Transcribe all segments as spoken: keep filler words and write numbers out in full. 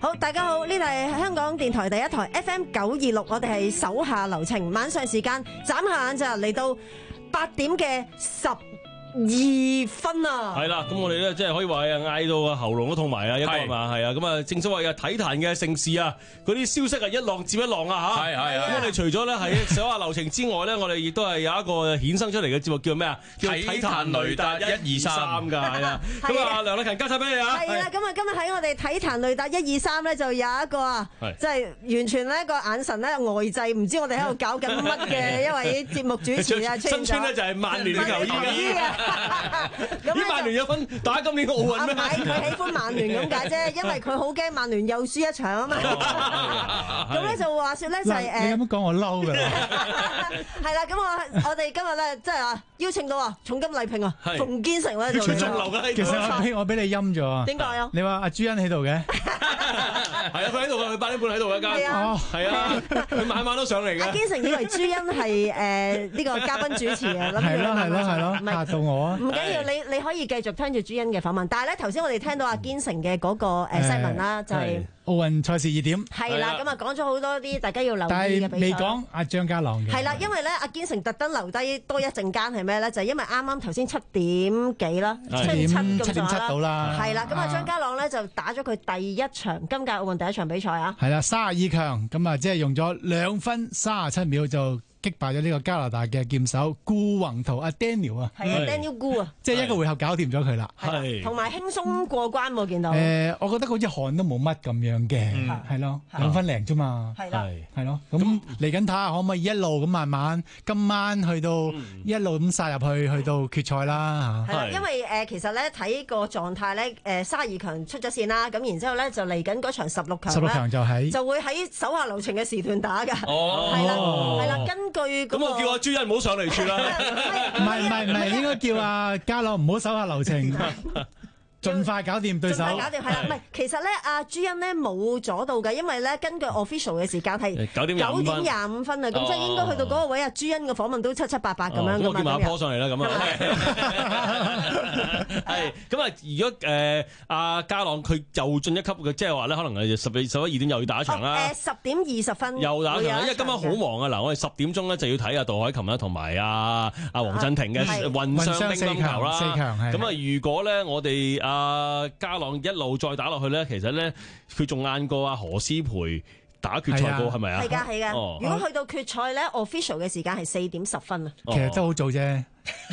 好，大家好，呢度係香港電台第一台 F M 九二六，我哋係手下留情，晚上時間眨下眼就嚟到八點嘅十二分啊！ 係啦，咁我哋咧即係可以話啊，嗌到啊喉嚨都痛埋啊，一個係嘛，係啊，咁啊正所謂啊體壇嘅盛事啊，嗰啲消息啊一浪接一浪啊嚇， 係係係。 咁我哋除咗咧係手下留情之外咧，我哋亦都係有一個衍生出嚟嘅節目叫咩啊？叫體壇雷達一二三㗎，係啊。咁啊，梁禮勤交晒俾你啊！ 係啦，咁啊今日喺我哋體壇雷達一二三咧，就有一個啊，即係完全咧個眼神咧呆滯，唔知我哋喺度搞緊乜嘅一位節目主持啊， 身穿咧就係曼聯嘅球衣啊！咁曼聯有份打今年嘅奧運咩？ 唔係，佢喜歡曼聯咁解啫，因為佢好驚曼聯又輸一場啊嘛。咁咧就話説咧就係誒， 你咁講我嬲㗎啦。 係啦，咁我我哋今日咧即係話邀請到啊重金禮聘啊馮堅成咧就中流嘅。 其實我俾我俾你陰咗啊。 點解啊？ 你話阿朱茵喺度嘅？ 係啊，佢喺度㗎，佢八點半喺度㗎，間。 哦， 係啊，佢晚晚都上嚟嘅。 阿堅成以為朱茵係誒呢個嘉賓主持啊，諗住係咯係咯係咯，嚇到我啊！ 唔緊要，你你可以繼續聽住朱茵嘅訪問。但係咧，頭先我哋聽到阿堅成嘅嗰個誒新聞啦，就係奧運賽事熱點。 係啦，咁啊講咗好多啲大家要留意嘅比賽。 但係未講阿張家朗嘅。 係啦，因為咧阿堅成特登留低多一陣間係咩咧？就係因為啱啱頭先七點幾啦，七點七七點七到啦。 係啦，咁啊張家朗咧就打咗佢第一場今屆奧運第一場比賽啊。 係啦，三十二強咁啊，即係用咗兩分三十七秒就擊敗咗呢個加拿大嘅劍手顧宏圖阿 Daniel 啊， 係啊 Daniel Gu 啊， 即係一個回合搞掂咗佢啦， 係同埋輕鬆過關喎，見到。 誒，我覺得好似汗都冇乜咁樣嘅，係咯，兩分零啫嘛， 係啦， 係咯，咁嚟緊睇下可唔可以一路咁慢慢，今晚去到一路咁殺入去，去到決賽啦嚇。 係啦，因為誒其實咧睇個狀態咧，誒三十二強出咗線啦，咁然之後咧就嚟緊嗰場十六強十六強就喺就會喺手下留情嘅時段打㗎， 哦， 係啦係啦，根據咁我叫阿朱茵唔好上嚟住啦。 唔係唔係唔係，應該叫阿家朗唔好手下留情，盡快搞掂對手。 盡快搞掂係啦，唔係其實咧阿朱茵咧冇阻到嘅，因為咧根據 official 嘅時間係九點九點廿五分啊，咁即係應該去到嗰個位啊，朱茵嘅訪問都七七八八咁樣㗎嘛。 我叫埋阿坡上嚟啦，咁啊。係咁啊！如果誒阿家朗佢又進一級嘅，即係話咧，可能係十一十一二點又要打一場啦。 誒十點二十分又打一場，因為今晚好忙啊！嗱，我哋十點鐘咧就要睇阿杜凱琹啦，同埋阿阿黃鎮廷嘅混雙乒乓球啦。 四強係。 咁啊，如果咧我哋阿家朗一路再打落去咧，其實咧佢仲晏過阿何詩蓓打決賽過係咪啊？ 係㗎係㗎。如果去到決賽咧 ，official 嘅時間係四點十分啊。 其實都好早啫。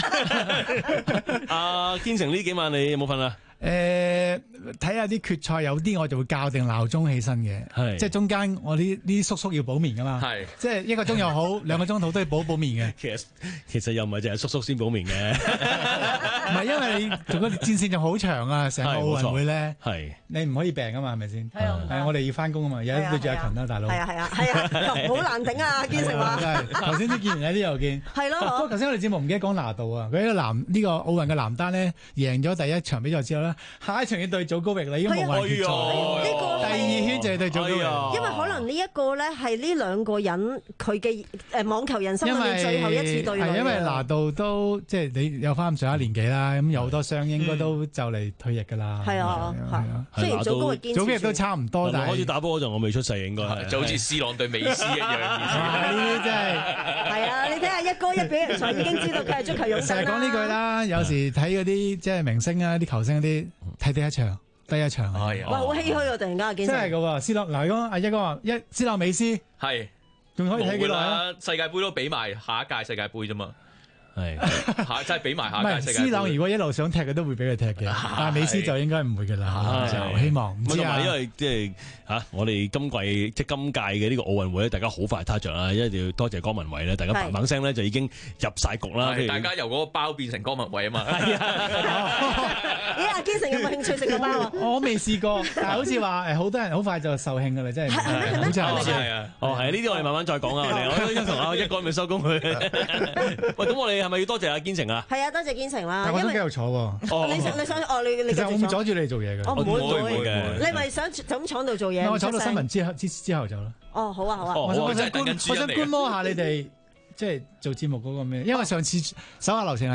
阿堅成呢幾晚你有冇瞓啊？ 誒，睇下啲決賽有啲我就會校定鬧鐘起身嘅， 係即係中間我呢啲叔叔要補眠噶嘛， 係即係一個鐘又好，兩個鐘頭都要補補眠嘅。 其實其實又唔係淨係叔叔先補眠嘅， 唔係因為你做個戰線仲好長啊，成個奧運會咧， 係你唔可以病啊嘛，係咪先？ 係啊， 係我哋要翻工啊嘛，有對住阿勤啦，大佬。 係啊係啊係啊，好難頂啊！堅成話， 頭先都見完喺呢度見。 係咯。 不過頭先我哋節目唔記得講拿度啊，佢呢個男呢個奧運嘅男單咧，贏咗第一場比賽之後咧，下一場要對祖高域啦，已經無謂決賽。 呢個第二圈就係對祖高域。 因為可能呢一個咧係呢兩個人佢嘅誒網球人生裏面最後一次對壘。 係因為拿度都即係你有翻咁上下年紀啦，咁有好多傷應該都就嚟退役㗎啦。 係啊，係。雖然祖高域堅持， 祖高域都差唔多，但係開始打波嗰陣我未出世應該， 就好似 C 朗對美斯一樣。 呢啲真係係啊！你睇下一哥一表人才已經知道佢係足球勇士啦。 成日講呢句啦，有時睇嗰啲即係明星啊、啲球星嗰啲睇第一場。第一場係啊！ 哇，好唏噓啊！突然間見真係㗎喎，C 朗嗱，如果阿一哥話一 C 朗美斯係仲可以睇幾耐啊？ 世界盃都俾埋下一屆世界盃啫嘛， 係下真係俾埋下一屆世界盃。 C 朗如果一路想踢嘅都會俾佢踢嘅，但係美斯就應該唔會㗎啦，就希望唔知啊。 因為即係嚇我哋今季即係今屆嘅呢個奧運會咧，大家好快撻着啦，一定要多謝江文偉咧，大家砰砰聲咧就已經入晒局啦。 大家由嗰個包變成江文偉啊嘛。 係啊。 咦，阿堅成有冇興趣食個包啊？ 我未試過，但係好似話誒好多人好快就售罄㗎啦，真係。 係咩？ 好似好似係啊。 哦，係呢啲我哋慢慢再講啊，我哋我應同阿一哥未收工佢。喂，咁我哋係咪要多謝阿堅成啊？ 係啊，多謝堅成啦。 但我都繼續坐喎。 你想你想哦，你你其實我唔阻住你做嘢嘅。 我唔會唔會嘅。 你咪想就咁闖度做嘢？ 我闖到新聞之後之之後就啦。 哦，好啊，好啊。 我想我想觀我想觀摩下你哋即係做節目嗰個咩？因為上次手下留情係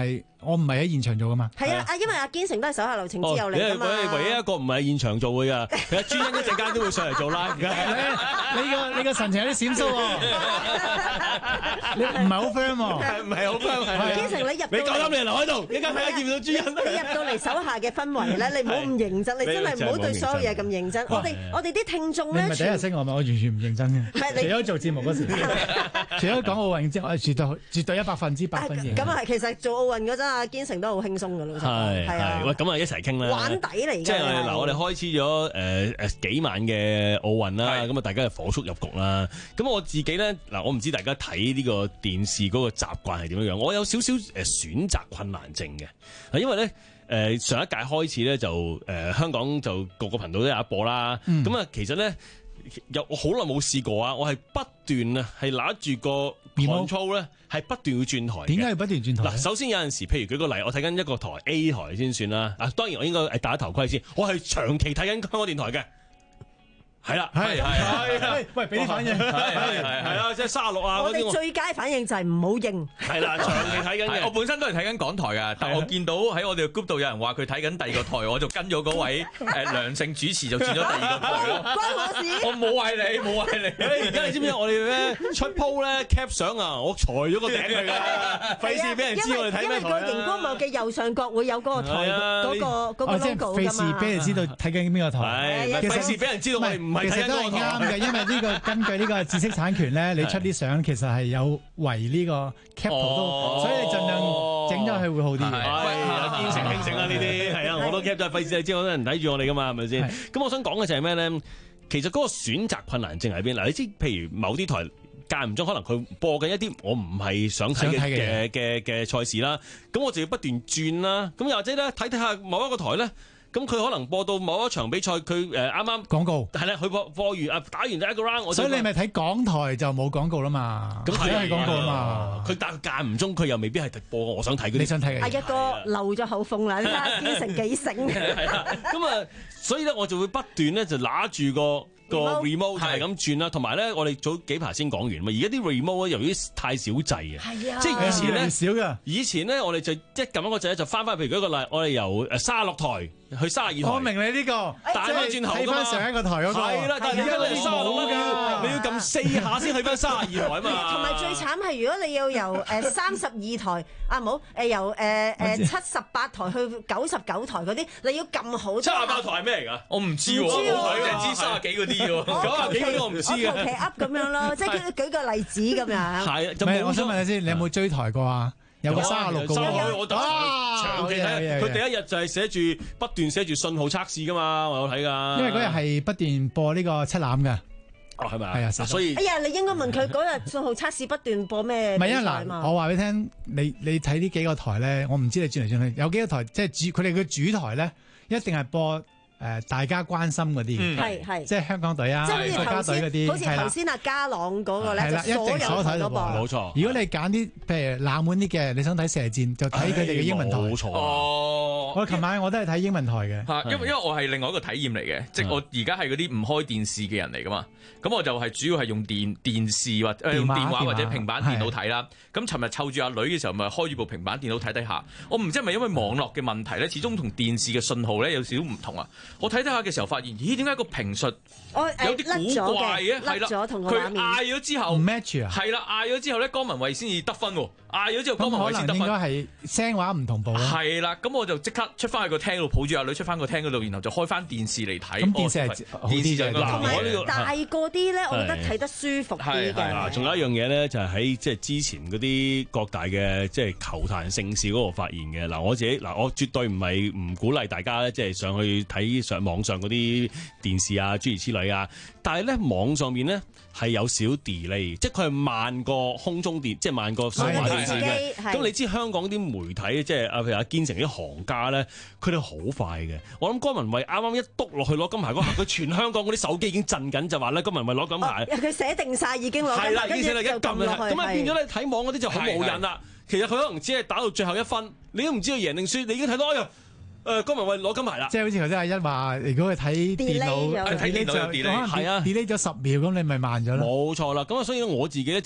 我唔係喺現場做噶嘛。 係啊，啊因為阿堅成都係手下留情之友嚟㗎嘛。 你係唯一一個唔係現場做嘅㗎，其實朱茵一陣間都會上嚟做 live 㗎。 你個你個神情有啲閃縮喎，你唔係好 friend 喎， 唔係好 friend。 堅成你入， 你夠膽你留喺度，你而家睇下見唔到朱茵。 你入到嚟手下嘅氛圍咧，你唔好咁認真，你真係唔好對所有嘢咁認真。我哋我哋啲聽眾咧， 你唔係第一日識我嘛？我完全唔認真嘅。除咗做節目嗰時，除咗講奧運之外，我係絕對絕對一百分之百分認。 咁啊係，其實做奧運嗰陣啊，堅成都好輕鬆㗎，老實講。係啊， 喂，咁啊一齊傾啦。 玩底嚟嘅。 即係嗱，我哋開始咗誒誒幾晚嘅奧運啦，咁啊大家係火速入局啦。咁我自己咧嗱，我唔知大家睇呢個電視嗰個習慣係點樣樣，我有少少誒選擇困難症嘅，因為咧。誒上一屆開始咧就誒、呃、香港就各個頻道都有一播啦，咁啊、嗯、其實咧有我好耐冇試過啊，我係不斷啊係拿住個 control 咧係不斷要轉台嘅。點解要不斷轉台？嗱，首先有陣時，譬如舉個例，我睇緊一個台 A 台先算啦，啊當然我應該係戴頭盔先，我係長期睇緊香港電台嘅。係啦，係係係，喂，俾啲反應，係係係啊，即係三十六啊嗰啲。 我哋最佳反應就係唔好應。係啦，長期睇緊嘅。 我本身都係睇緊港台㗎，但我見到喺我哋嘅 group 度有人話佢睇緊第二個台，我就跟咗嗰位誒梁姓主持就轉咗第二個台咯。 關我事。我冇嗌你，冇嗌你。 而家你知唔知我哋咧出 po 咧 cap 相啊？我裁咗個頂佢㗎，費事俾人知我哋睇咩台啊。 因為個熒光幕嘅右上角會有嗰個台嗰個嗰個 logo 㗎嘛。 費事俾人知道睇緊邊個台。 係，費事俾人知道我哋唔係睇緊嗰個台。 嘅，因為呢個根據呢個知識產權咧，你出啲相其實係有違呢個 cap 圖都，所以你盡量整咗佢會好啲嘅。 係堅成興盛啦呢啲，係啊，我都 cap 咗，費事你知好多人睇住我哋噶嘛，係咪先？咁我想講嘅就係咩咧？其實嗰個選擇困難症喺邊？嗱，你知譬如某啲台間唔中可能佢播緊一啲我唔係想睇嘅嘅嘅嘅賽事啦，咁我就要不斷轉啦。咁又或者咧睇睇下某一個台咧。咁佢可能播到某一場比賽，佢誒啱啱廣告係啦，佢播播完啊，打完第一個 round， 所以你咪睇港台就冇廣告啦嘛，咁係係廣告啊嘛。 佢但係間唔中佢又未必係直播，我想睇嗰啲。 你想睇嘅？ 阿一哥漏咗口風啦，你睇下堅成幾醒。 係啦，咁啊，所以咧我就會不斷咧就揦住個個 remote 就係咁轉啦，同埋咧我哋早幾排先講完嘛，而家啲 remote 咧由於太少掣啊，即係以前咧少嘅。 以前咧我哋就一撳一個掣咧就翻返，譬如舉個例，我哋由誒三十六台去三十二台。 我明你呢個彈翻轉頭㗎嘛， 睇翻上一個台嗰個。 係啦，但係而家你三十六啦，你要撳四下先去翻三十二台啊嘛。 同埋最慘係如果你要由誒三十二台啊冇誒由誒誒七十八台去九十九台嗰啲，你要撳好。 七十八台係咩嚟㗎？ 我唔知喎，我淨係知三十幾嗰啲喎，九十幾嗰啲我唔知嘅。 我求其噏咁樣咯，即係舉個例子咁樣。 係， 唔係我想問你先，你有冇追台過啊？有個三十六個喎， 我長期睇，佢第一日就係寫住不斷寫住信號測試㗎嘛，我有睇㗎。 因為嗰日係不斷播呢個七欖嘅。 哦，係咪啊？ 係啊， 所以哎呀，你應該問佢嗰日信號測試不斷播咩？ 唔係啊，嗱，我話俾你聽，你你睇呢幾個台咧，我唔知你轉嚟轉去，有幾個台即係主，佢哋嘅主台咧，一定係播。誒，大家關心嗰啲， 係係， 即係香港隊啊，國家隊嗰啲， 好似頭先阿家朗嗰個咧， 係啦，一定所有台都播， 冇錯。 如果你揀啲譬如冷門啲嘅，你想睇射箭，就睇佢哋嘅英文台。 冇錯。 哦， 我琴晚我都係睇英文台嘅。 嚇，因為因為我係另外一個體驗嚟嘅，即係我而家係嗰啲唔開電視嘅人嚟噶嘛，咁我就係主要係用電電視或者用電話或者平板電腦睇啦。咁尋日湊住阿女嘅時候，咪開住部平板電腦睇睇下。我唔知係咪因為網絡嘅問題咧，始終同電視嘅信號咧有少少唔同啊。我睇睇下嘅時候發現，咦？點解個評述有啲古怪嘅？係啦，佢嗌咗之後唔 match 啊。 係啦，嗌咗之後咧，江文慧先至得分喎。嗌咗之後，江文慧先得分。 應該係聲話唔同步啦。 係啦，咁我就即刻出翻去個廳度，抱住阿女出翻個廳嗰度，然後就開翻電視嚟睇。 咁電視係電視就同埋大個啲咧，我覺得睇得舒服啲嘅。 嗱，仲有一樣嘢咧，就係喺即係之前嗰啲各大嘅即係球壇盛事嗰度發現嘅。嗱，我自己嗱，我絕對唔係唔鼓勵大家咧，即係上去睇上網上嗰啲電視啊，諸如此類啊。但係咧，網上面咧係有少 delay，即係佢係慢過空中電，即係慢過數碼電視嘅。咁你知香港啲媒體即係啊，譬如阿堅成啲行家咧，佢哋好快嘅。我諗江文慧啱啱一篤落去攞金牌嗰下，佢全香港嗰啲手機已經震緊，就話咧江文慧攞金牌。 佢寫定晒已經攞金牌， 係啦，已經寫啦，一撳啦，咁啊變咗咧睇網嗰啲就好冇癮啦。其實佢可能只係打到最後一分，你都唔知道贏定輸，你已經睇到哎呀！誒，江文慧攞金牌啦！ 即係好似頭先阿一話，如果佢睇電腦， 睇電腦 delay， 係啊 delay 咗十秒，咁你咪慢咗咯。 冇錯啦，咁啊，所以我自己咧就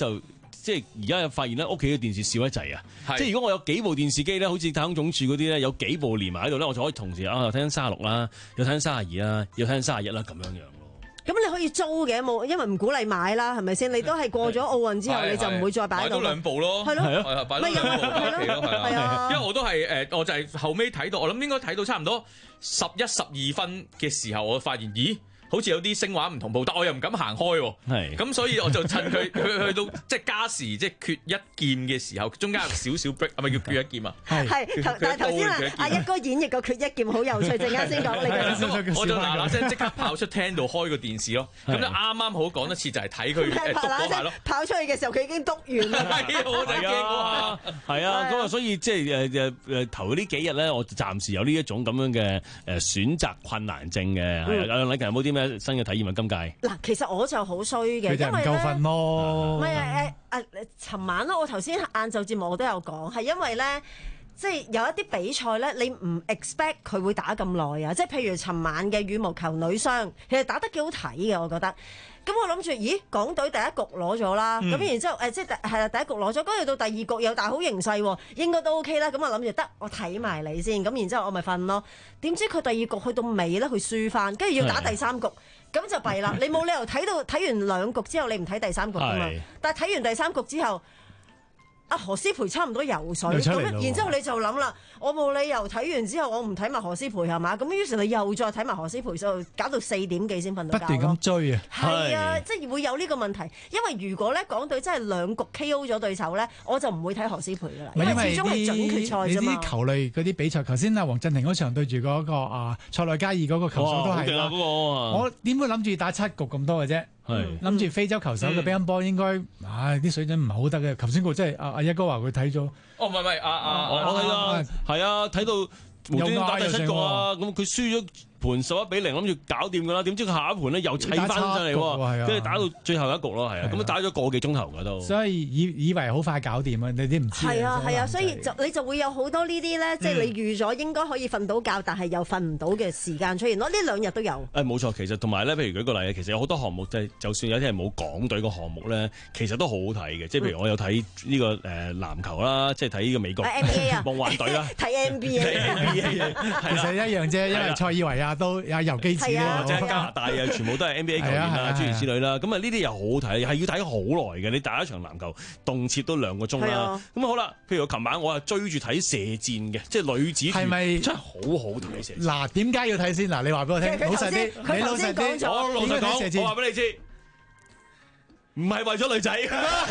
即係而家發現咧，屋企嘅電視少一滯啊！ 係即係如果我有幾部電視機咧，好似太空總署嗰啲咧，有幾部連埋喺度咧，我就可以同時啊又睇緊三十六啦，又睇緊三十二啦，又睇緊三十一啦，咁樣樣咯。 咁你可以租嘅，冇因為唔鼓勵買啦，係咪先？你都係過咗奧運之後，你就唔會再擺喺度。 買多兩部咯， 係咯， 係啊，擺多兩部擺屋企咯，係啊。因為我都係誒，我就係後尾睇到，我諗應該睇到差唔多十一、十二分嘅時候，我發現咦？好似有啲聲畫唔同步，但我又唔敢行開喎。係，咁所以我就趁佢去去到即係加時，即係缺一劍嘅時候，中間有少少 break，係咪叫缺一劍啊？ 係，係，但係頭先啊，阿一哥演繹個缺一劍好有趣，陣間先講你嘅。 我就嗱嗱聲即刻跑出廳度開個電視咯，咁就啱啱好講一次就係睇佢誒篤嗰下咯。跑出去嘅時候佢已經篤完啦， 我就驚嗰下。係啊，咁啊，所以即係誒誒誒頭呢幾日咧，我暫時有呢一種咁樣嘅誒選擇困難症嘅。係啊，阿禮勤有冇啲咩新嘅體驗啊？今屆嗱， 其實我就好衰嘅， 佢就唔夠瞓咯。 唔係誒誒誒，尋晚咯，我頭先晏晝節目我都有講，係因為咧，即係有一啲比賽咧，你唔 expect 佢會打咁耐啊！即係譬如尋晚嘅羽毛球女雙，其實打得幾好睇嘅，我覺得。咁我諗住，咦，港隊第一局攞咗啦，咁、嗯、然之後誒，即係係啦，第一局攞咗，跟住到第二局有大好形勢喎，應該都 OK 啦。咁我諗住得，我睇埋你先，咁然之後我咪瞓咯。點知佢第二局去到尾咧，佢輸翻，跟住要打第三局，咁就弊啦。你冇理由睇到睇完兩局之後，你唔睇第三局㗎嘛？但係睇完第三局之後，阿何詩蓓差唔多游水，咁然之後你就諗啦，我冇理由睇完之後我唔睇埋何詩蓓係嘛？咁於是你又再睇埋何詩蓓，就搞到四點幾先瞓到覺。 不斷咁追啊！ 係啊，即係會有呢個問題。因為如果咧港隊真係兩局 K O 咗對手咧，我就唔會睇何詩蓓噶啦。因為始終係準決賽啫嘛。 你啲球類嗰啲比賽，頭先阿黃鎮廷嗰場對住嗰個啊塞內加爾嗰個球手都係啦。我點會諗住打七局咁多嘅啫？諗住非洲球手嘅乒乓波應該，唉啲水準唔係好得嘅。頭先個真係阿阿一哥話佢睇咗。 哦，唔係唔係，阿阿我睇啦，係啊，睇到無端端打第七局啊，咁佢輸咗盤十一比零，諗住搞掂㗎啦，點知佢下一盤咧又砌翻上嚟喎，跟住打到最後一局咯，係啊，咁打咗個幾鐘頭㗎都。所以以以為好快搞掂啊，你啲唔知。 係啊係啊，所以就你就會有好多呢啲咧，即係你預咗應該可以瞓到覺，但係又瞓唔到嘅時間出現咯。呢兩日都有。 誒冇錯，其實同埋咧，譬如舉個例，其實有好多項目，即係就算有啲係冇港隊個項目咧，其實都好好睇嘅。即係譬如我有睇呢個誒籃球啦，即係睇呢個美國 N B A 啊， 夢幻隊啦， 睇 N B A。 其實一樣啫，因為塞爾維亞都有游基子或者加拿大啊，全部都係 N B A 球員啊，諸如此類啦。咁啊，呢啲又好好睇，係要睇好耐嘅。你打一場籃球，動輒都兩個鐘啦。咁好啦，譬如我琴晚我係追住睇射箭嘅，即係女子係咪真係好好睇射箭？ 嗱，點解要睇先？嗱，你話俾我聽，老實啲，你老實啲， 我老實講，我話俾你知，唔係為咗女仔。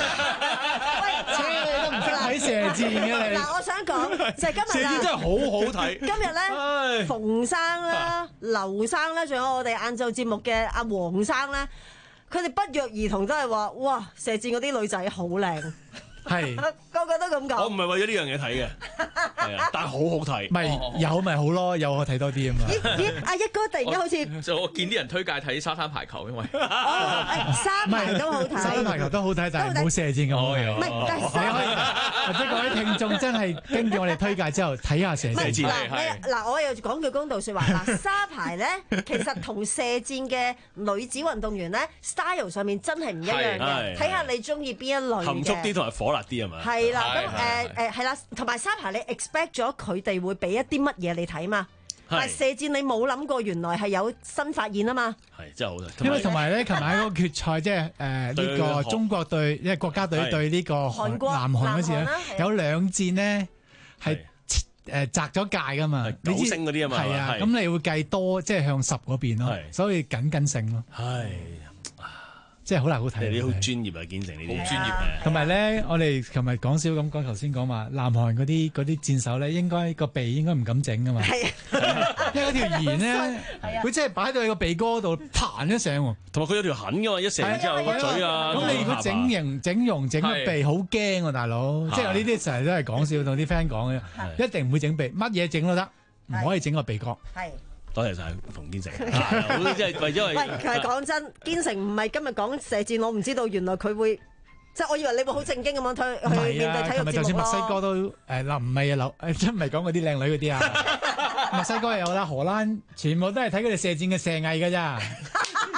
都唔識睇射箭嘅你。 嗱，我想講就係今日射箭真係好好睇。 今日咧，馮生啦、劉生啦，仲有我哋晏晝節目嘅阿黃生咧，佢哋不約而同都係話：哇，射箭嗰啲女仔好靚。 係個個都咁講。 我唔係為咗呢樣嘢睇嘅，係啊，但係好好睇。 咪有咪好咯，有我睇多啲啊嘛。 咦咦，阿一哥突然間好似就我見啲人推介睇沙灘排球，因為沙排都好睇， 沙灘排球都好睇，但係冇射箭咁好嘅。 唔係，但係或者各位聽眾真係根據我哋推介之後睇下射箭。 嗱嗱，我又講句公道説話嗱，沙排咧其實同射箭嘅女子運動員咧 style 上面真係唔一樣嘅，睇下你中意邊一類嘅。 含蓄啲同埋火辣啲係嘛？ 係啦，咁誒誒係啦，同埋沙排你 expect 咗佢哋會俾一啲乜嘢你睇嘛？但係射箭你冇諗過，原來係有新發現啊嘛！ 係真係好睇。 因為同埋咧，琴晚嗰個決賽即係誒呢個中國隊，即係國家隊對呢個韓國南韓嗰時咧，有兩箭呢係誒擲咗界㗎嘛， 九星嗰啲啊嘛， 係啊，咁你會計多即係向十嗰邊咯，所以緊緊勝咯。 係。 即係好難好睇， 你好專業啊，建成呢啲好專業嘅。 同埋咧，我哋琴日講笑咁講，頭先講話南韓嗰啲嗰啲箭手咧，應該個鼻應該唔敢整噶嘛。係啊，因為嗰條弦咧，佢真係擺到你個鼻哥度，彈一聲喎。同埋佢有條痕噶嘛，一射完之後個嘴啊。咁你如果整形、整容、整個鼻，好驚喎，大佬。即係我呢啲成日都係講笑，同啲 friend 講嘅，一定唔會整鼻，乜嘢整都得，唔可以整個鼻哥。係。 多謝晒馮建成，好即係為咗。 喂，其實講真，建成唔係今日講射箭，我唔知道原來佢會，即係我以為你會好正經咁樣推去面對體育節目咯。就算墨西哥都誒嗱，唔係啊，劉誒真唔係講嗰啲靚女嗰啲啊，墨西哥又有啦，荷蘭全部都係睇佢哋射箭嘅射藝㗎咋。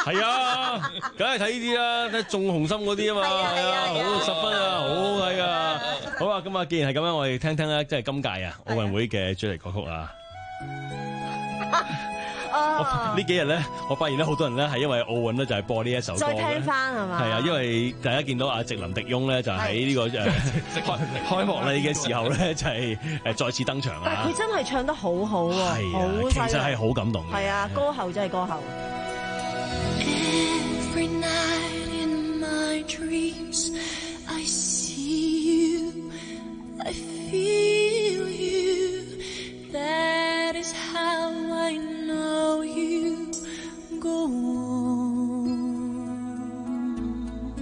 係啊，梗係睇呢啲啦，睇中紅心嗰啲啊嘛，係啊，好十分啊，好睇啊！好啊，咁啊，既然係咁樣，我哋聽聽咧，即係今屆啊奧運會嘅主題歌曲啊。呢幾日咧，我發現咧好多人咧係因為奧運咧就係播呢一首歌。再聽翻係嘛？ 係啊，因為大家見到阿席琳迪翁咧就喺呢個誒開開幕禮嘅時候咧就係誒再次登場啊！ 但係佢真係唱得好好喎，好其實係好感動嘅。 係啊，歌后真係歌后。Every night in my dreams, I see you, I feel you. That is how I know you go on.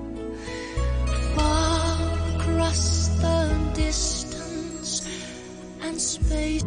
Far across the distance and space.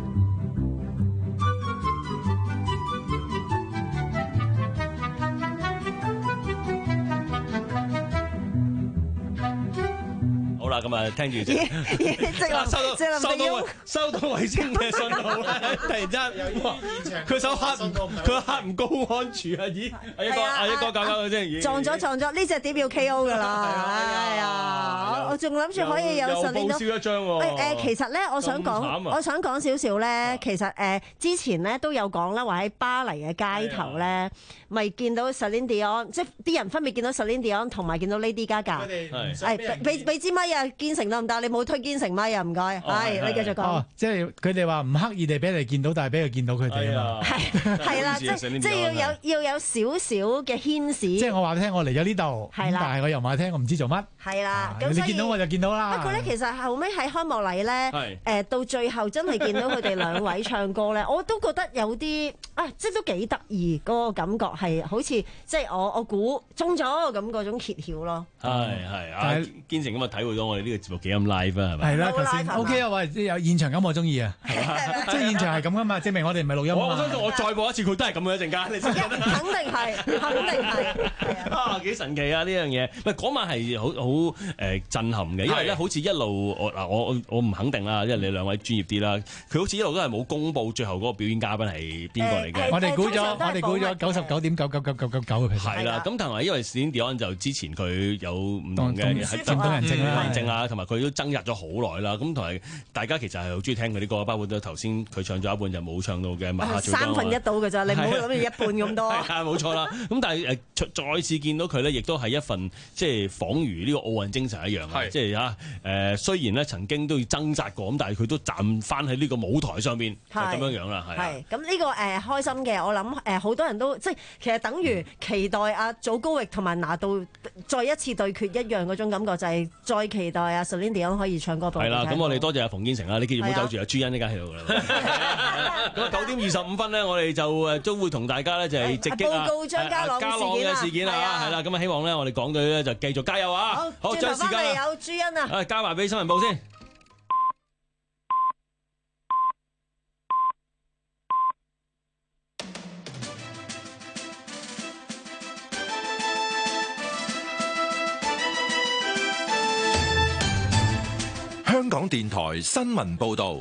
咁啊，聽住即係收到收到收到衛星嘅信號咧，突然之間，佢手黑唔佢黑唔高安全啊！咦，阿一哥阿一哥搞搞佢先，撞咗撞咗，呢隻碟要 K O 噶啦！哎呀，我仲諗住可以有實年都燒一張喎。誒，其實咧，我想講，我想講少少咧，其實誒之前咧都有講啦，話喺巴黎嘅街頭咧，咪見到 Celine Dion，即係啲人分別見到 Celine Dion 同埋見到 Lady Gaga。係，俾俾支咪啊！堅城得唔得？你冇推堅城咪啊？唔該，係你繼續講。即係佢哋話唔刻意地俾你見到，但係俾佢見到佢哋啊嘛。係係啦，即係即係要有要有少少嘅牽使。即係我話聽，我嚟咗呢度，但係我又話聽，我唔知做乜。係啦，咁你見到我就見到啦。不過咧，其實後尾喺開幕禮咧，誒到最後真係見到佢哋兩位唱歌咧，我都覺得有啲啊，即係都幾得意嗰個感覺，係好似即係我我估中咗咁嗰種揭曉咯。係係啊，堅城咁啊，體會到我哋呢個節目幾咁 live 啊，係咪？係啦，頭先 OK 啊，喂，有現場感我中意啊，即係現場係咁噶嘛，證明我哋唔係錄音。我相信我再播一次，佢都係咁嘅一陣間，你知唔知？肯定係，肯定係。啊，幾神奇啊！呢樣嘢，唔係嗰晚係好好誒震撼嘅，因為咧好似一路我嗱我我唔肯定啦，因為你兩位專業啲啦，佢好似一路都係冇公佈最後嗰個表演嘉賓係邊個嚟嘅。我哋估咗，我哋估咗九十九點九九九九九九嘅 percent。係啦，咁同埋因為 Celine Dion就之前佢有唔同嘅係證人證啦，證啊，同埋佢都掙扎咗好耐啦。咁同埋大家其實係好中意聽佢啲歌，包括咗頭先佢唱咗一半就冇唱到嘅《馬哈嘴》。三分一到嘅咋，你唔好諗住一半咁多。係啊，冇錯啦。咁但係誒再次見到佢咧，亦都係一份即係仿如呢個奧運精神一樣啊！即係嚇誒，雖然咧曾經都要掙扎過，咁但係佢都站翻喺呢個舞台上邊，就咁樣樣啦。係。係。咁呢個誒開心嘅，我諗誒好多人都即係其實等於期待阿祖高域同埋拿度再一次對決一樣嗰種感覺，就係再期待阿 Celine Dion 可以唱歌。係啦，咁我哋多謝阿馮堅成啦，你記住唔好走住阿朱茵呢家喺度啦。咁啊九點二十五分咧，我哋就誒都會同大家咧就係直擊啊報告張家朗嘅事件啊，係啦，咁啊希望咧我哋港隊咧就繼續加油啊！好，將時間有朱茵啊，誒交埋俾新聞部先。 香港電台新聞報道，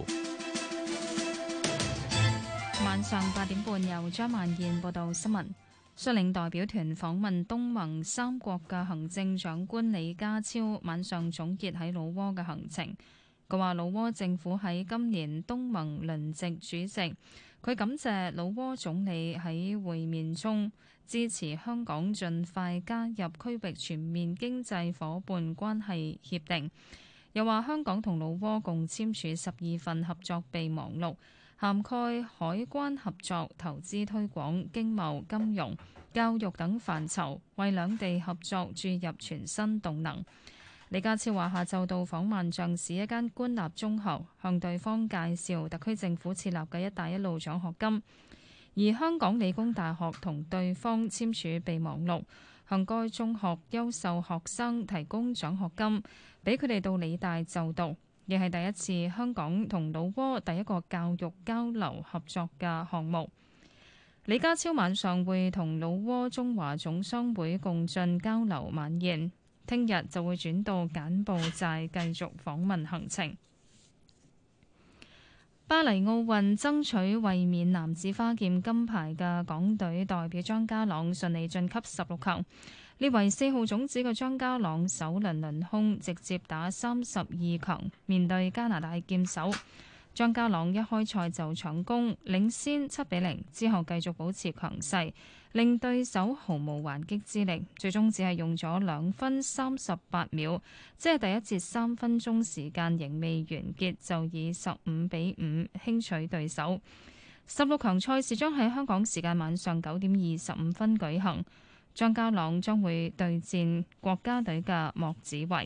晚上八點半由張萬燕報道新聞。率領代表團訪問東盟三國嘅行政長官李家超晚上總結喺老撾嘅行程。佢話老撾政府喺今年東盟輪值主席，佢感謝老撾總理喺會面中支持香港盡快加入區域全面經濟夥伴關係協定。又話香港同老撾共簽署十二份合作備忘錄，涵蓋海關合作、投資推廣、經貿、金融、教育等範疇，為兩地合作注入全新動能。李家超話：下晝到訪萬象市一間官立中學，向對方介紹特區政府設立嘅一帶一路獎學金。而香港理工大學同對方簽署備忘錄，向該中學優秀學生提供獎學金，俾佢哋到理大就讀，亦係第一次香港同老撾第一個教育交流合作嘅項目。李家超晚上會同老撾中華總商會共進交流晚宴，聽日就會轉到柬埔寨繼續訪問行程。 巴黎奧運爭取衛冕男子花劍金牌嘅港隊代表張家朗順利晉級十六強。列為四號種子嘅張家朗首輪輪空，直接打三十二強，面對加拿大劍手。張家朗一開賽就搶攻，領先七比零，之後繼續保持強勢，令對手毫無還擊之力，最終只係用咗兩分三十八秒，即係第一節三分鐘時間仍未完結，就以十五比五輕取對手。十六強賽事將喺香港時間晚上九點二十五分舉行，張家朗將會對戰國家隊嘅莫子維。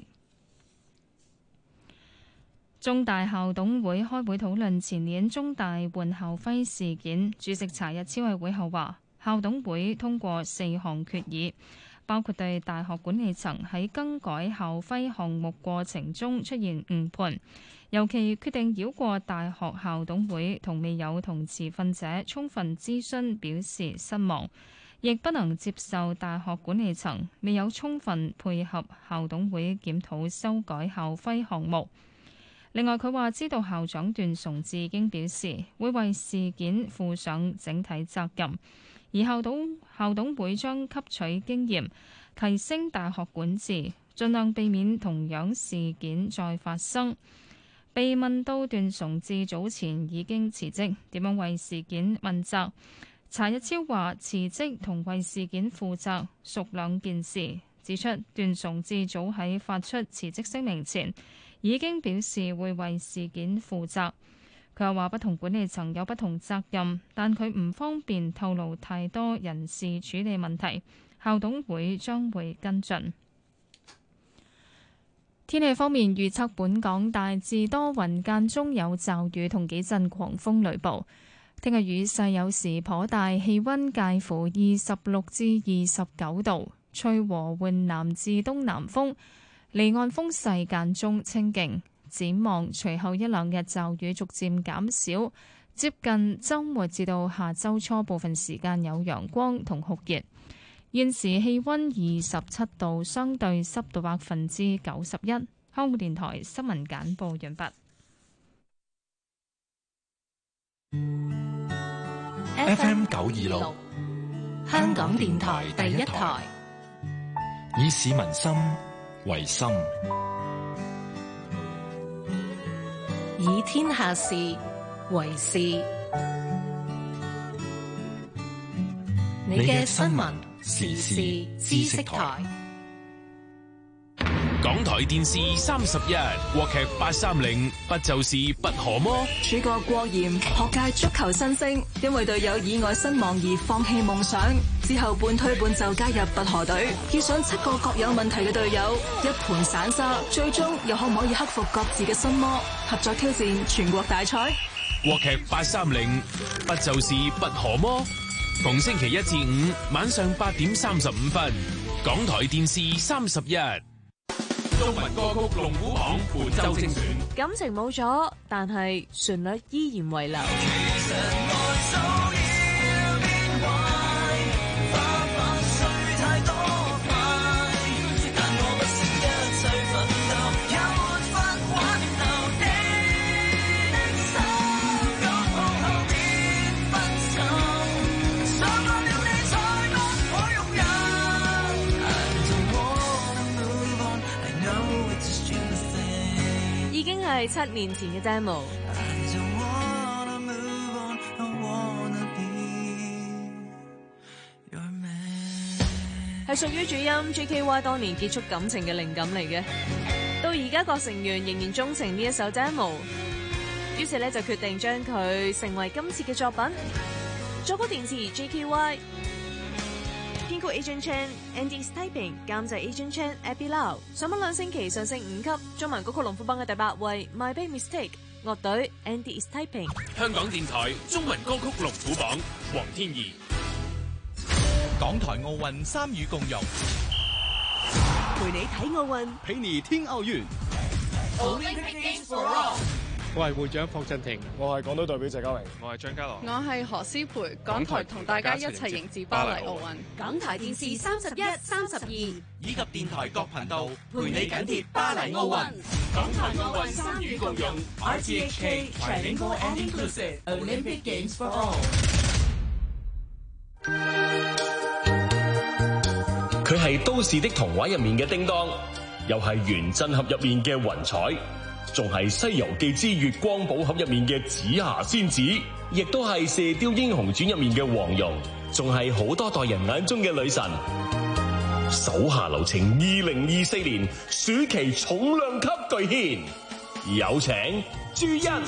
中大校董會開會討論前年中大換校徽事件，主席查日超喺會後話，校董會通過四項決議，包括對大學管理層喺更改校徽項目過程中出現誤判，尤其決定繞過大學校董會同未有同持份者充分諮詢表示失望，亦不能接受大學管理層未有充分配合校董會檢討修改校徽項目。另外，佢話知道校長段崇智已經表示會為事件負上整體責任，而校董校董會將吸取經驗，提升大學管治，盡量避免同樣事件再發生。被問到段崇智早前已經辭職，點樣為事件問責？查日超話辭職同為事件負責屬兩件事，指出段崇智早喺發出辭職聲明前已經表示會為事件負責。佢又話不同管理層有不同責任，但佢唔方便透露太多人事處理問題，校董會將會跟進。天氣方面預測，本港大致多雲，間中有驟雨同幾陣狂風雷暴。聽日雨勢有時頗大，氣溫介乎二十六至二十九度，吹和緩南至東南風。離岸風勢間中清勁，展望隨後一兩日驟雨逐漸減少，接近週末至到下週初部分時間有陽光同酷熱。現時氣溫二十七度，相對濕度百分之九十一。香港電台新聞簡報完畢。 F M 九二六， 香港電台第一台， 以市民心為心， 以天下事為事。你嘅新聞時事知識台。 港台電視三十一，國劇八三零，不就是不可麼？ 主角郭炎，學界足球新星，因為隊友意外身亡而放棄夢想，之後半推半就加入拔河隊，遇上七個各有問題嘅隊友，一盤散沙，最終又可唔可以克服各自嘅心魔，合作挑戰全國大賽？ 國劇八三零，不就是不可麼？逢星期一至五晚上八點三十五分，港台電視三十一。 中文歌曲龍虎榜本周精選， 感情冇咗，但係旋律依然遺留。係七年前嘅 demo， 係屬於主音 J K Y 當年結束感情嘅靈感嚟嘅。到而家各成員仍然鍾情呢一首 demo， 於是咧就決定將佢成為今次嘅作品。作曲電詞 J K Y， 編曲 Agent Chan、Andy Typing， 監製 Agent Chan、Abby Lau。上榜兩星期上升五級，中文歌曲龍虎榜嘅第八位 My Big Mistake， 樂隊 Andy Typing。 香港電台中文歌曲龍虎榜，黃天怡。 港台奧運參與共融， 陪你睇奧運， 陪你聽奧運。 Olympic Games for All。 我係會長霍震霆，我係港隊代表謝家榮， 我係張家朗， 我係何詩蓓，港台同大家一齊迎接巴黎奧運。 港台電視三十一、三十二以及電台各頻道陪你緊貼巴黎奧運。 港台奧運參與共用 ，R T H K Trilingual and Inclusive Olympic Games for All。 佢係都市的童話入面嘅叮當，又係原振俠入面嘅雲彩。仲係《西遊記之月光寶盒》入面嘅紫霞仙子，亦都係《射雕英雄傳》入面嘅黃蓉，仲係好多代人眼中嘅女神。手下留情二零二四年暑期重量級巨獻，有請朱茵。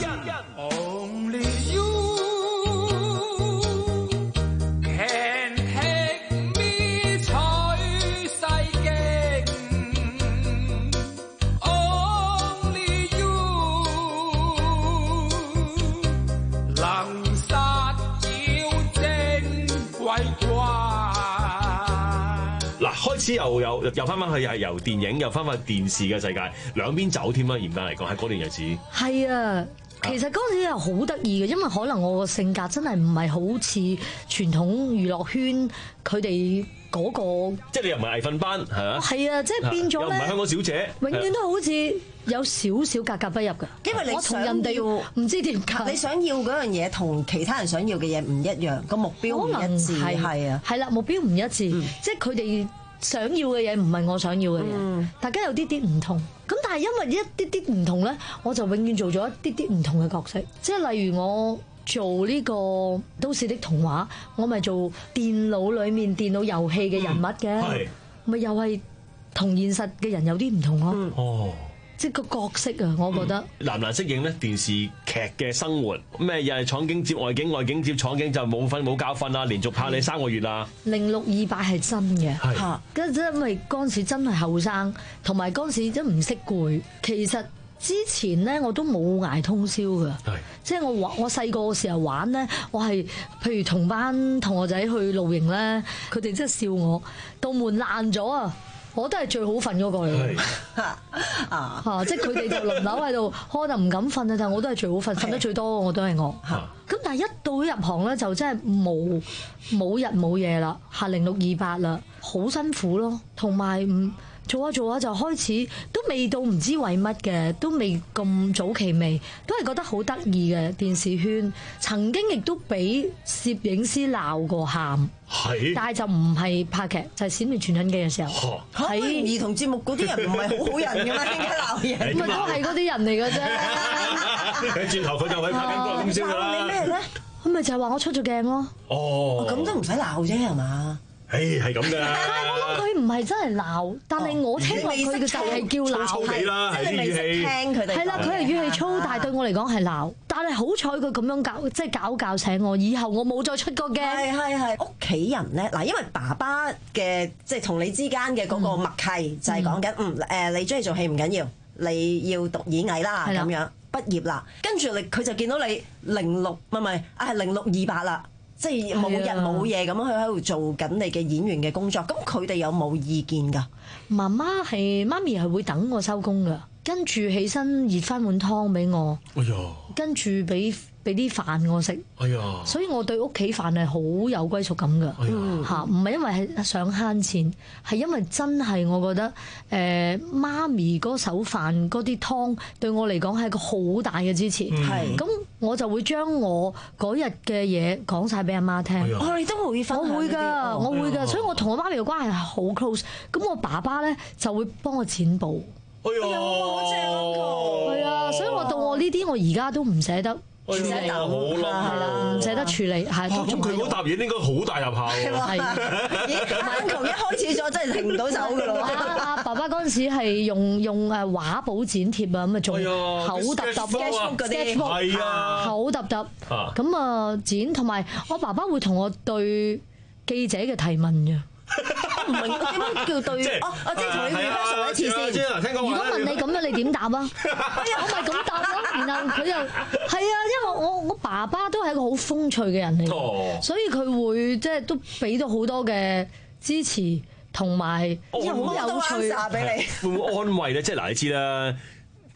開始又又又翻翻去係由電影又翻翻電視嘅世界，兩邊走添啦。嚴格嚟講，喺嗰段日子係啊，其實嗰陣時又好得意嘅，因為可能我個性格真係唔係好似傳統娛樂圈佢哋嗰個， 即係你又唔係藝訓班係嘛？ 係啊，即係變咗咧， 又唔係香港小姐， 永遠都好似有少少格格不入嘅。 因為你想人哋唔知點解， 你想要嗰樣嘢同其他人想要嘅嘢唔一樣，個目標唔一致，係啊， 係啦，目標唔一致，嗯、即係佢哋想要嘅嘢唔係我想要嘅嘢，嗯、大家有啲啲唔同。咁但係因為一啲啲唔同咧，我就永遠做咗一啲啲唔同嘅角色。即係例如我做呢個都市的童話，我咪做電腦裡面電腦遊戲嘅人物嘅，咪、嗯、又係同現實嘅人有啲唔同咯。嗯、哦。即係個角色啊，我覺得、 嗯、難唔難適應咧？電視劇嘅生活咩又係廠景接外景，外景接廠景就冇瞓冇覺瞓啊，連續拍你三個月啊。 零六二八係真嘅，嚇，跟住因為嗰陣時真係後生，同埋嗰陣時真唔識攰。其實之前咧我都冇捱通宵㗎，即係我玩我細個嘅時候玩咧，我係譬如同班同學仔去露營咧，佢哋真係笑我道門爛咗啊！我都係最好瞓嗰個嚟，啊嚇！即係佢哋就輪流喺度，我就唔敢瞓啊，但係我都係最好瞓，瞓得最多我都係我。咁但係一到入行咧，就真係冇冇日冇夜啦，下零六二八啦，好辛苦咯。同埋唔做下做下就開始都未到唔知為乜嘅，都未咁早期未，都係覺得好得意嘅電視圈。曾經亦都俾攝影師鬧過喊。係，但係就唔係拍劇，就係閃電傳真機嘅時候。 喺兒童節目嗰啲人唔係好好人㗎嘛，點解鬧人？ 咪都係嗰啲人嚟㗎啫。 佢轉頭佢就喺拍緊《歡樂今宵》㗎啦。 鬧你咩咧？ 咁咪就係話我出咗鏡咯。 哦， 咁都唔使鬧啫係嘛？ 誒係咁㗎。 但係我諗佢唔係真係鬧，但係我聽落佢嘅就係叫鬧， 粗粗地啦， 即係你未識聽佢哋。 係啦，佢係語氣粗，但係對我嚟講係鬧。但係好彩佢咁樣教，即係搞教醒我，以後我冇再出過鏡。 係係係。屋企人咧嗱，因為爸爸嘅即係同你之間嘅嗰個默契，嗯、就係講緊嗯誒，你中意做戲唔緊要，你要讀演藝啦咁樣，畢業啦，跟住你佢就見到你零六唔係唔係啊係零六二八啦。即係冇日冇夜咁樣，佢喺度做緊你嘅演員嘅工作。咁佢哋有冇意見㗎？ 媽媽係媽咪係會等我收工㗎，跟住起身熱翻碗湯俾我。哎呀！跟住俾俾啲飯我食。哎呀！所以我對屋企飯係好有歸屬感㗎。哎呀！嚇，唔係因為係想慳錢，係因為真係我覺得誒、呃、媽咪嗰手飯嗰啲湯對我嚟講係個好大嘅支持。係咁、嗯，我就會將我嗰日嘅嘢講晒俾阿媽聽。 我哋都會分享。 我會㗎，我會㗎，所以我同我媽咪嘅關係係好 close。咁我爸爸咧就會幫我剪布。 哎呀，好正啊！係啊，所以我到我呢啲，我而家都唔捨得處理，係啦，唔捨得處理，係。 咁佢嗰沓嘢應該好大入效喎。 係，咦？從一開始咗真係停唔到手㗎咯。 阿爸爸嗰陣時係用用誒畫簿剪貼啊，咁啊仲口揼揼嗰啲，係啊，口揼揼。咁啊剪，同埋我爸爸會同我對記者嘅提問嘅。 唔明點樣叫對？哦，我即係同你 rehearsal 一次先。 如果問你咁樣，你點答啊？我咪咁答咯。然後佢又係啊，因為我我爸爸都係一個好風趣嘅人嚟嘅，所以佢會即係都俾到好多嘅支持，同埋好有趣。 俾你會唔會安慰咧？即係嗱，你知啦。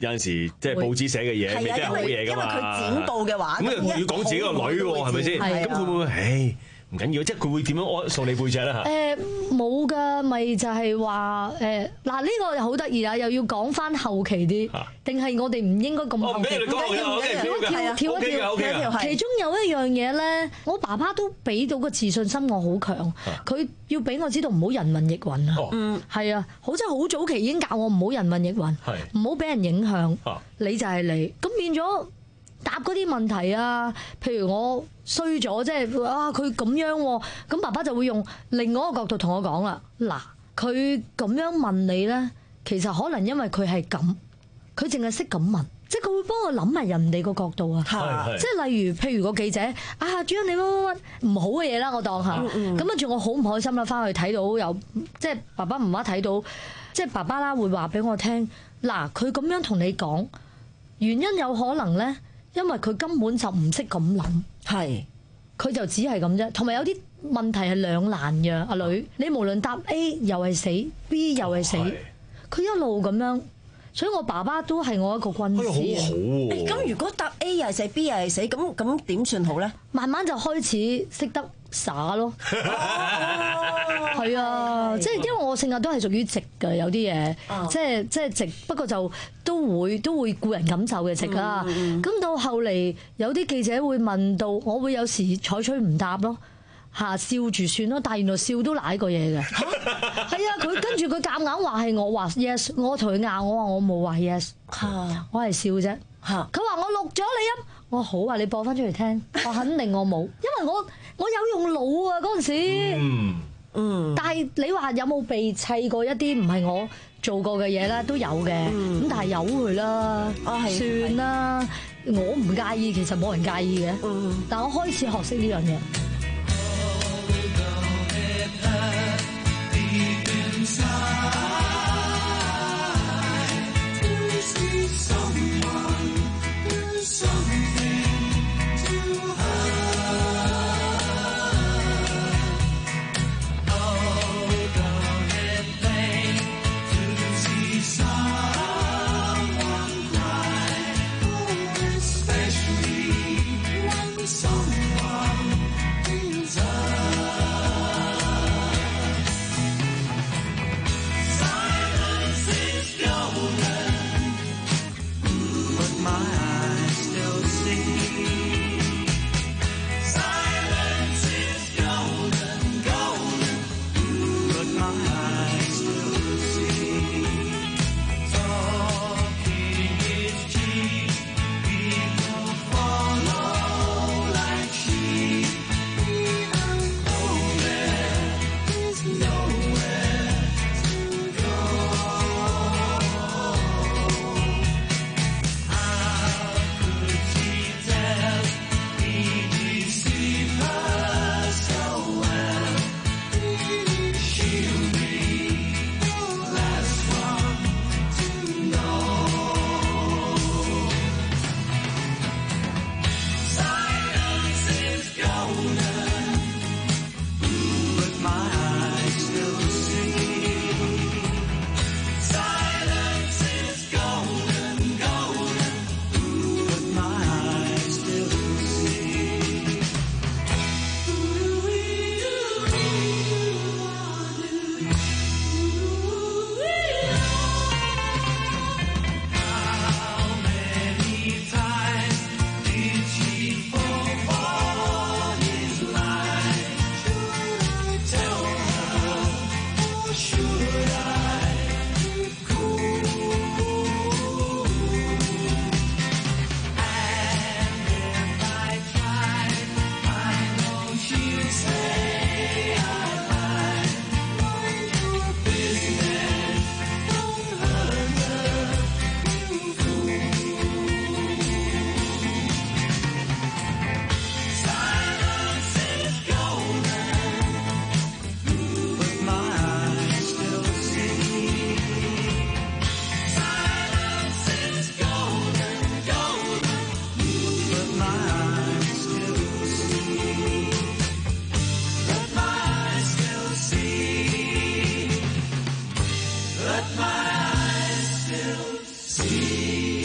有陣時即係報紙寫嘅嘢未必係好嘢㗎嘛。 因為佢剪報嘅話， 咁要講自己個女喎，係咪先？咁佢會唔會唉？唔緊要，即係佢會點樣安掃你背脊咧嚇？ 誒冇㗎，咪就係話誒嗱呢個又好得意啊！又要講翻後期啲，定係我哋唔應該咁後期？ 唔緊要，你講跳跳一跳，其中有一樣嘢咧，我爸爸都俾到個自信心我好強，佢要俾我知道唔好人云亦云啊。嗯，係啊，好即係好早期已經教我唔好人云亦云，唔好俾人影響，你就係你。咁變咗。答嗰啲問題啊，譬如我衰咗，即係啊佢咁樣喎，咁爸爸就會用另外一個角度同我講啦。嗱，佢咁樣問你咧，其實可能因為佢係咁，佢淨係識咁問，即係佢會幫我諗埋人哋個角度啊。即係例如譬如個記者啊，主任你乜乜乜唔好嘅嘢啦，我當下，咁跟住我好唔開心啦，翻去睇到有即係爸爸媽媽睇到，即係爸爸啦會話俾我聽，嗱佢咁樣同你講，原因有可能咧。因為佢根本就唔識咁諗，係佢就只係咁啫。同埋有啲問題係兩難嘅，阿女，你無論答 A 又係死 ，B 又係死，佢一路咁樣，所以我爸爸都係我一個軍師。 好好喎！ 咁如果答 A 又係死 ，B 又係死，咁咁點算好咧？ 慢慢就開始識得耍咯。係啊，即係因為我性格都係屬於直嘅，有啲嘢，即係即係直，不過就都會都會顧人感受嘅直啦。咁到後嚟有啲記者會問到，我會有時採取唔答咯，嚇笑住算咯。但係原來笑都賴過嘢嘅，係啊！佢跟住佢夾硬話係我話 yes， 我同佢拗，我話我冇話 yes， 我係笑啫。佢話我錄咗你音，我話好啊，你播翻出嚟聽，我肯定我冇，因為我我有用腦啊嗰陣時。嗯嗯，但係你話有冇被砌過一啲唔係我做過嘅嘢咧？都有嘅，咁、嗯、但係由佢啦，算啦，我唔介意，其實冇人介意嘅。嗯，但我開始學識呢樣嘢。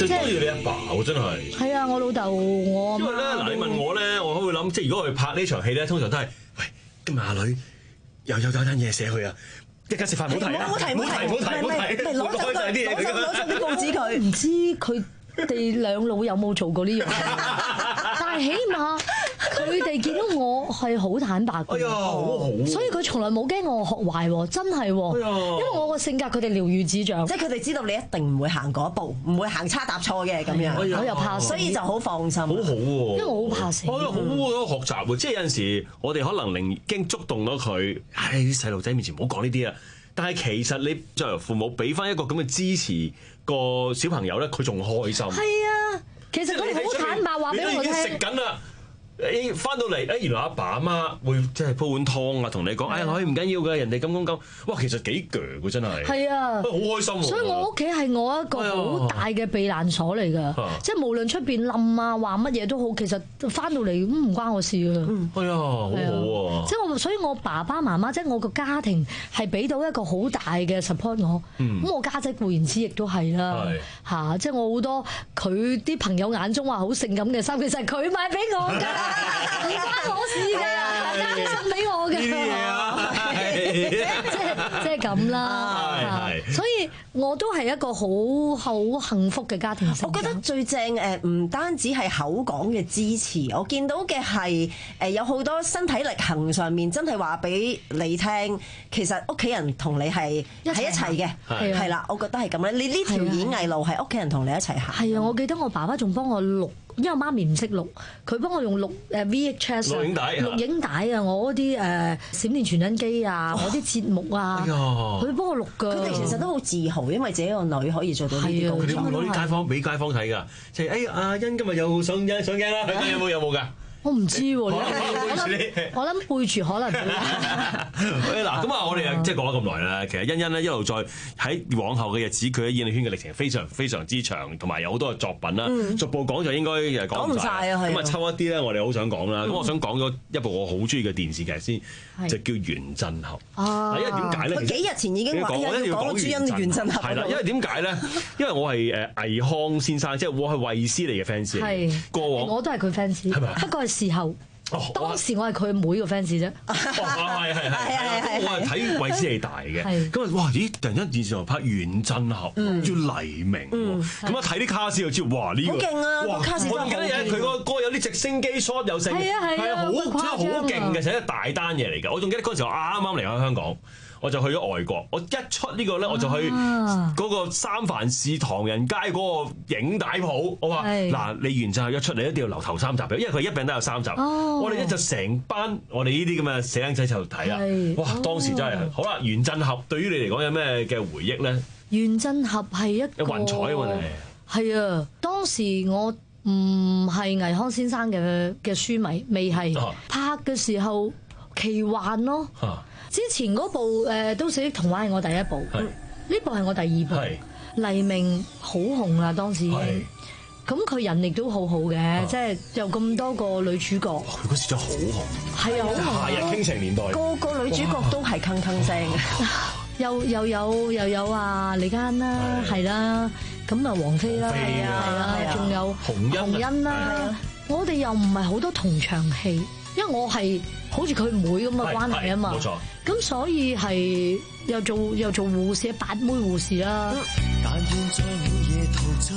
最多謝你阿爸喎，真係。 係啊，我老豆我。 因為咧嗱，你問我咧，我會諗，即係如果我哋拍呢場戲咧，通常都係，喂，今日阿女又有有單嘢寫佢啊，一家食飯唔好提啊，唔好提，唔好提，唔好提，唔好提，攞開曬啲嘢佢㗎嘛。 攞曬啲報紙佢， 唔知佢哋兩老有冇做過呢樣嘢，但係起碼。佢哋見到我係好坦白嘅， 哎呀，好好， 所以佢從來冇驚我學壞喎，真係喎， 哎呀， 因為我個性格佢哋了如指掌， 即係佢哋知道你一定唔會行嗰一步，唔會行差踏錯嘅咁樣， 我又怕死， 所以就好放心， 好好喎， 因為我好怕死， 我覺得好好學習喎，即係有陣時我哋可能令驚觸動咗佢，唉，啲細路仔面前唔好講呢啲啊，但係其實你作為父母俾翻一個咁嘅支持個小朋友咧，佢仲開心。 係啊，其實佢好坦白話俾我聽， 你都已經食緊啦。誒翻到嚟，誒原來阿爸阿媽會即係煲碗湯啊，同你講，哎呀，女唔緊要嘅，人哋咁咁咁，哇，其實幾鋸嘅真係， 係啊， 好開心喎。所以我屋企係我一個好大嘅避難所嚟㗎，即係無論出邊冧啊話乜嘢都好，其實翻到嚟咁唔關我事㗎。 係啊，好好喎。 即係我，所以我爸爸媽媽即係我個家庭係俾到一個好大嘅 support 我。咁我家姐固然之亦都係啦，嚇，即係我好多佢啲朋友眼中話好性感嘅衫，其實佢買俾我㗎。唔關我事㗎，單身俾我嘅，即係即係咁啦。所以我都係一個好好幸福嘅家庭。 我覺得最正誒，唔單止係口講嘅支持，我見到嘅係誒有好多身體力行上面真係話俾你聽，其實屋企人同你係喺一齊嘅，係啦。我覺得係咁樣。你呢條演藝路係屋企人同你一齊行。係啊， 我記得我爸爸仲幫我錄。因為媽咪唔識錄，佢幫我用錄誒 V H S 錄影帶， 錄影帶啊！我嗰啲誒閃電傳真機啊，我啲節目啊，佢幫我錄㗎。 佢哋其實都好自豪，因為自己個女可以做到呢啲工作。 佢哋會攞啲街坊俾街坊睇㗎，就係誒阿欣今日又上鏡上鏡啦，有冇有冇㗎？ 我唔知喎，我諗我諗背住可能會。 嗱咁啊，我哋即係講咗咁耐啦。其實欣欣咧一路再喺往後嘅日子，佢喺演藝圈嘅歷程非常非常之長，同埋有好多嘅作品啦。逐步講就應該誒講唔晒啊。咁啊抽一啲咧，我哋好想講啦。咁我想講咗一部我好中意嘅電視劇先，就叫《原振俠》。因為點解咧？ 佢幾日前已經話要講朱茵《原振俠》。 係啦，因為點解咧？因為我係誒倪匡先生，即係我係衛斯理嘅 fans。係過往我都係佢 fans，係咪？不過時候，當時我係佢妹個 fans 啫。 係係係，我係睇衛斯理大嘅。咁啊，哇！咦，突然間電視台拍《原振俠》，叫黎明。咁啊，睇啲卡士就知，哇！呢個好勁啊！個卡士我記得有佢個歌有啲直升機 shot 又成，係啊係啊，好真係好勁嘅，成一大單嘢嚟㗎。我仲記得嗰陣時我啱啱離開香港。我就去咗外國，我一出呢個咧，我就去嗰個三藩市唐人街嗰個影帶鋪。我話嗱，你原振俠一出嚟一定要留頭三集嘅，因為佢一病都有三集。我哋咧就成班我哋呢啲咁嘅死僆仔就睇啦。哇！當時真係好啦，原振俠對於你嚟講有咩嘅回憶咧？ 原振俠係一個雲彩喎，你係啊！當時我唔係倪匡先生嘅嘅書迷，未係拍嘅時候奇幻咯。之前嗰部誒《都市的童話》係我第一部，呢部係我第二部。黎明好紅啦，當時已經，咁佢人亦都好好嘅，即係有咁多個女主角。 佢嗰時真係好紅， 係啊，好紅。 夏日傾情年代， 個個女主角都係鏗鏗聲嘅， 又又有又有啊李嘉欣啦，係啦，咁啊王菲啦，係啊，仲有洪欣啦，我哋又唔係好多同場戲。因為我係好似佢妹咁嘅關係啊嘛，冇錯。咁所以係又做又做護士，八妹護士啦。但願在午夜陶醉，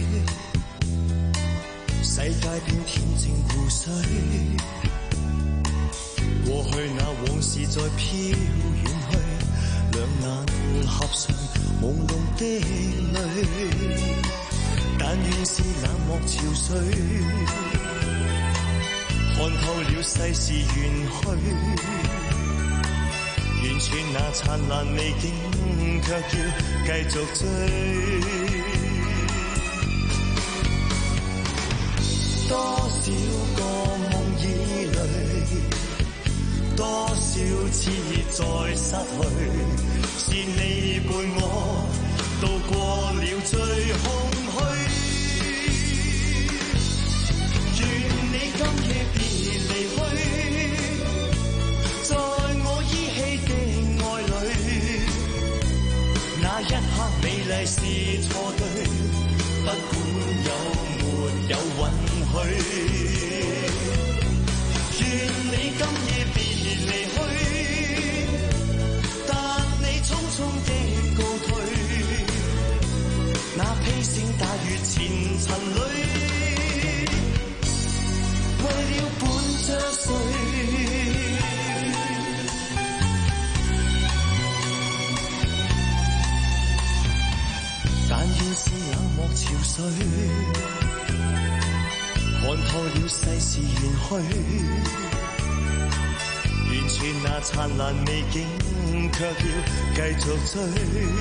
世界變恬靜湖水，過去那往事再飄遠去，兩眼合上朦朧的淚，但願是冷漠潮水。看透了世事遠去，完全那燦爛美景，卻要繼續追。多少個夢已累，多少次再失去，是你伴我渡過了最空虛。願你今夜別離去，在我依稀的愛裡，那一刻美麗是錯對，不管塵裏，為了伴着誰？但願是冷漠潮水，看透了世事遠去，完全那燦爛美景，卻要繼續追。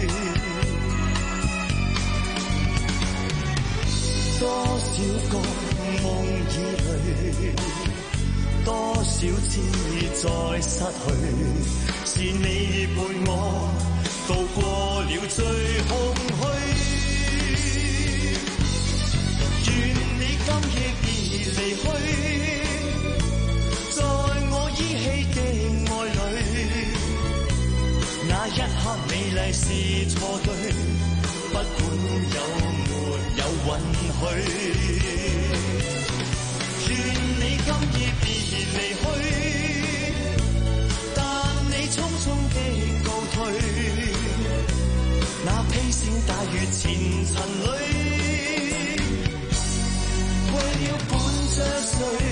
多少個夢已累，多少次再失去，是你伴我渡過了最空虛。願你今夜別離去，在我依稀的愛侶，那一刻美麗是錯對，不管有沒有允許。願你今夜別離去，但你匆匆的告退，那披星戴月前塵裏，為了伴着誰？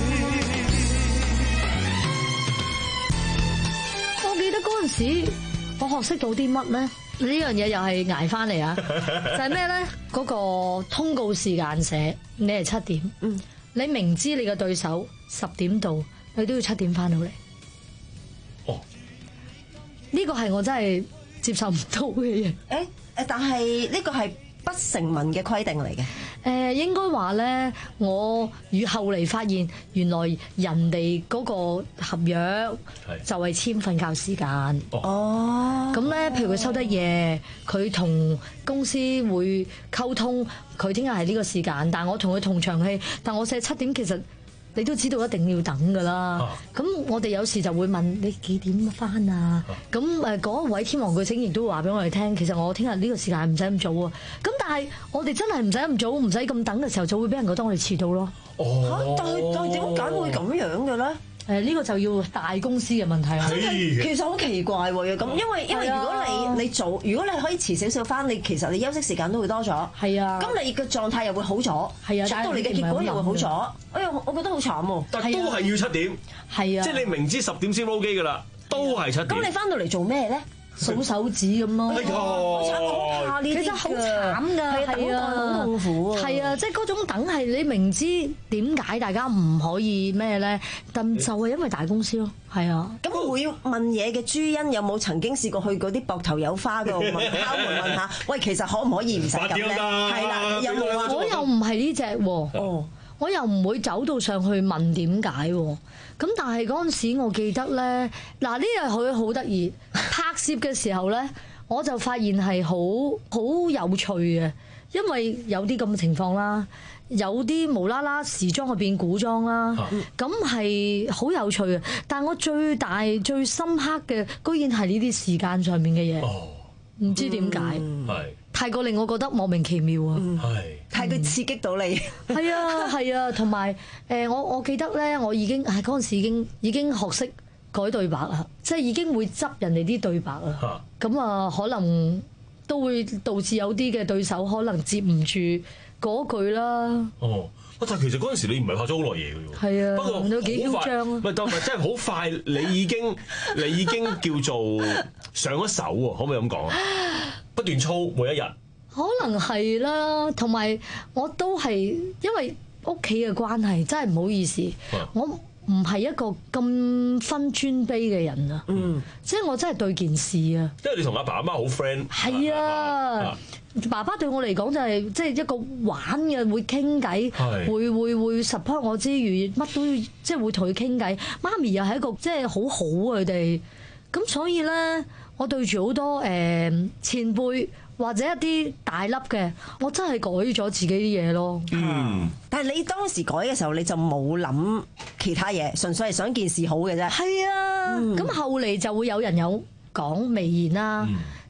我記得嗰陣時，我學識到啲乜咧？呢樣嘢又係捱翻嚟啊！就係咩咧？嗰個通告時間寫，你係七點，嗯，你明知你嘅對手十點到，你都要七點翻到嚟。 哦， 呢個係我真係接受唔到嘅嘢。 誒誒，但係呢個係不成文嘅規定嚟嘅。 誒應該話咧，我與後嚟發現，原來人哋嗰個合約就係簽瞓覺時間。哦，咁咧，譬如佢收得夜，佢同公司會溝通，佢聽日係呢個時間，但我同佢同場戲，但我寫七點，其實你都知道一定要等㗎啦。咁、啊、我哋有時就會問你幾點返啊？咁誒嗰位天王巨星亦都話俾我哋聽，其實我聽日呢個時間唔使咁早啊。咁但係我哋真係唔使咁早，唔使咁等嘅時候，就會俾人覺得我哋遲到咯。 哦，但係但係點解會咁樣嘅咧？ 誒呢個就要大公司嘅問題啦。 其實好奇怪喎，咁因為因為如果你你做，如果你可以遲少少翻，你其實你休息時間都會多咗。係啊，咁你嘅狀態又會好咗。係啊，出到嚟嘅結果又會好咗。哎呀，我覺得好慘喎。 但係都係要七點。係啊，即係你明知十點先 roll 機㗎啦，都係七點。 咁你翻到嚟做咩咧？ 數手指咁咯， 哎呀，好慘，好怕呢啲，其實好慘㗎，係啊，好痛苦啊，係啊，即係嗰種等係你明知點解大家唔可以咩咧，但就係因為大公司咯，係啊。 咁會問嘢嘅朱茵有冇曾經試過去嗰啲膊頭有花度問敲門問下，喂，其實可唔可以唔使咁咧？係啦，有冇啊？ 我又唔係呢隻喎，哦，我又唔會走到上去問點解喎。咁但係嗰陣時，我記得咧，嗱呢樣佢好得意，拍攝嘅時候咧，我就發現係好好有趣嘅，因為有啲咁嘅情況啦，有啲無啦啦時裝去變古裝啦，咁係好有趣嘅。但係我最大最深刻嘅，居然係呢啲時間上面嘅嘢，唔知點解。 係。 太過令我覺得莫名其妙啊！ 係太過刺激到你。係啊係啊，同埋誒我我記得咧，我已經係嗰陣時已經已經學識改對白啦，即係已經會執人哋啲對白啦。咁啊，可能都會導致有啲嘅對手可能接唔住嗰句啦。 哦，但係其實嗰陣時你唔係拍咗好耐嘢嘅喎。 係啊， 不過都幾囂張啊。 唔係，但係真係好快，你已經你已經叫做上咗手喎，可唔可以咁講啊？不斷操每一日， 可能係啦，同埋我都係因為屋企嘅關係，真係唔好意思，啊、我唔係一個咁分尊卑嘅人啊，嗯，即係我真係對件事啊， 因為你同阿爸阿媽好 friend， 係啊，啊啊爸爸對我嚟講就係即係一個玩嘅，會傾偈，會會會 support 我之餘，乜都要即係會同佢傾偈。媽咪又係一個即係好好佢哋，咁所以咧。我對住好多誒前輩或者一啲大粒嘅，我真係改咗自己啲嘢咯。 嗯，但係你當時改嘅時候，你就冇諗其他嘢，純粹係想件事好嘅啫。 係啊，咁、嗯、後嚟就會有人有講微言啦。嗯、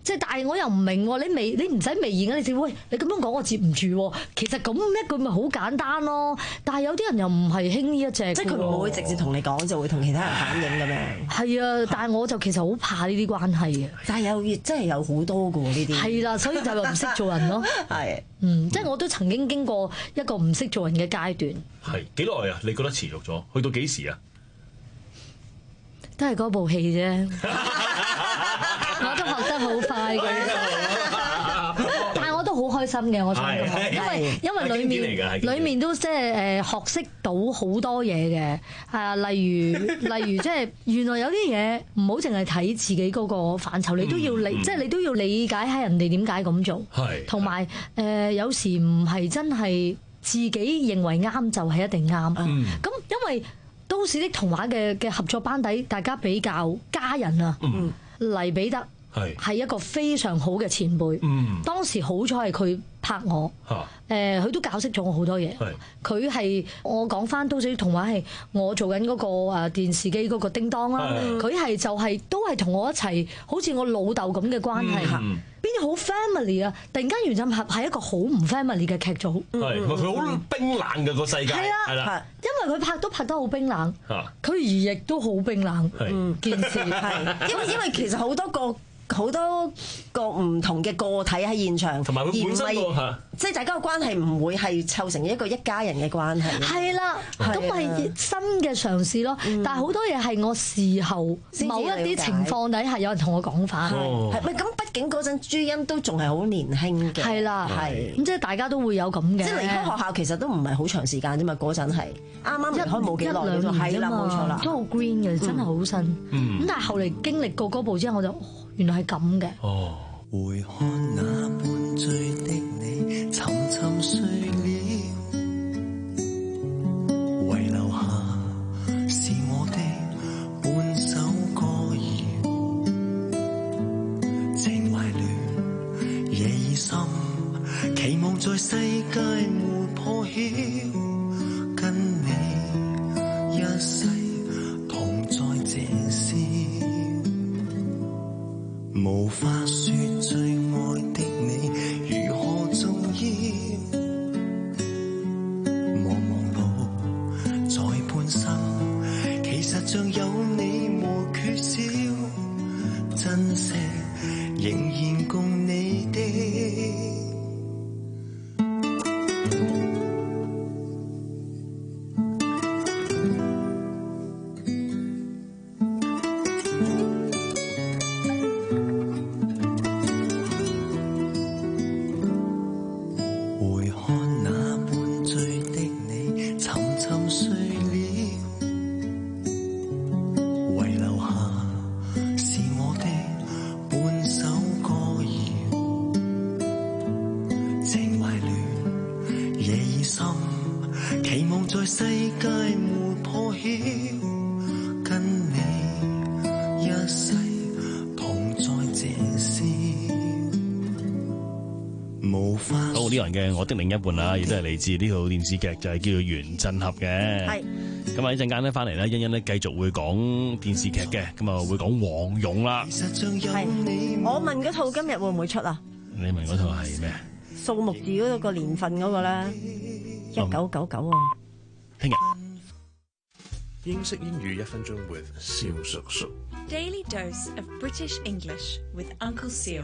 即係但係我又唔明喎，你微你唔使微言啊，你哋喂你咁樣講我接唔住喎。其實咁一句咪好簡單咯。但係有啲人又唔係興呢一隻， 即係佢唔會直接同你講，就會同其他人反映咁樣。係啊，但係我就其實好怕呢啲關係嘅。 但係有真係有好多㗎喎呢啲。係啦，所以就係唔識做人咯。 係， 嗯，即係我都曾經經過一個唔識做人嘅階段。 係幾耐啊？你覺得持續咗？去到幾時啊？ 都係嗰部戲啫，我都學得好快嘅，但係我都好開心嘅。我想講，因為因為裡面裡面都即係誒學識到好多嘢嘅，啊，例如例如即係原來有啲嘢唔好淨係睇自己嗰個範疇，你都要理，即係你都要理解下人哋點解咁做，同埋誒有時唔係真係自己認為啱就係一定啱，咁因為。都市的童話嘅嘅合作班底，大家比較家人啊，嗯、黎彼得係一個非常好嘅前輩。嗯、當時好彩係佢拍我，誒佢、呃、都教識咗我好多嘢。佢係我講翻都市的童話係我做緊嗰個誒電視機嗰個叮當啦，佢係就係、是、都係同我一齊，好似我老豆咁嘅關係嚇。嗯邊啲好 family 啊！突然間原振俠係一個好唔 family 嘅劇組， 係佢好冰冷嘅個世界，係啦， 因為佢拍都拍得好冰冷，佢而亦都好冰冷，嗯，件事係， 因為因為其實好多個好多個唔同嘅個體喺現場， 同埋佢本身個即係大家嘅關係唔會係湊成一個一家人嘅關係， 係啦，咁係新嘅嘗試咯。但係好多嘢係我事後某一啲情況底下有人同我講翻， 係咪咁？畢竟嗰陣朱茵都仲係好年輕嘅， 係啦，係咁即係大家都會有咁嘅。 即係離開學校其實都唔係好長時間啫嘛，嗰陣係啱啱離開冇幾耐， 一兩年係啦，冇錯啦， 都好 green 嘅，真係好新。咁但係後嚟經歷過嗰步之後，我就原來係咁嘅。 哦，回看那半醉的你，沉沉睡了，遺留下是我的半首歌謠，情懷亂，夜已深，期望在世界沒破曉，跟你一世同在這宵。無法說最愛的你如何重要，茫茫路在半生，其實像有你無缺少，珍惜仍然共你的。 呢個人嘅我的另一半啦，亦都係嚟自呢套電視劇，就係叫做《原振俠》嘅。係咁啊！一陣間咧翻嚟咧，欣欣咧繼續會講電視劇嘅，咁啊會講黃勇啦。 係我問嗰套今日會唔會出啊？ 你問嗰套係咩？ 數目字嗰個年份嗰個咧，一九九九啊！ 聽日英式英語一分鐘 with 蕭叔叔。 Daily dose of British English with Uncle Seal。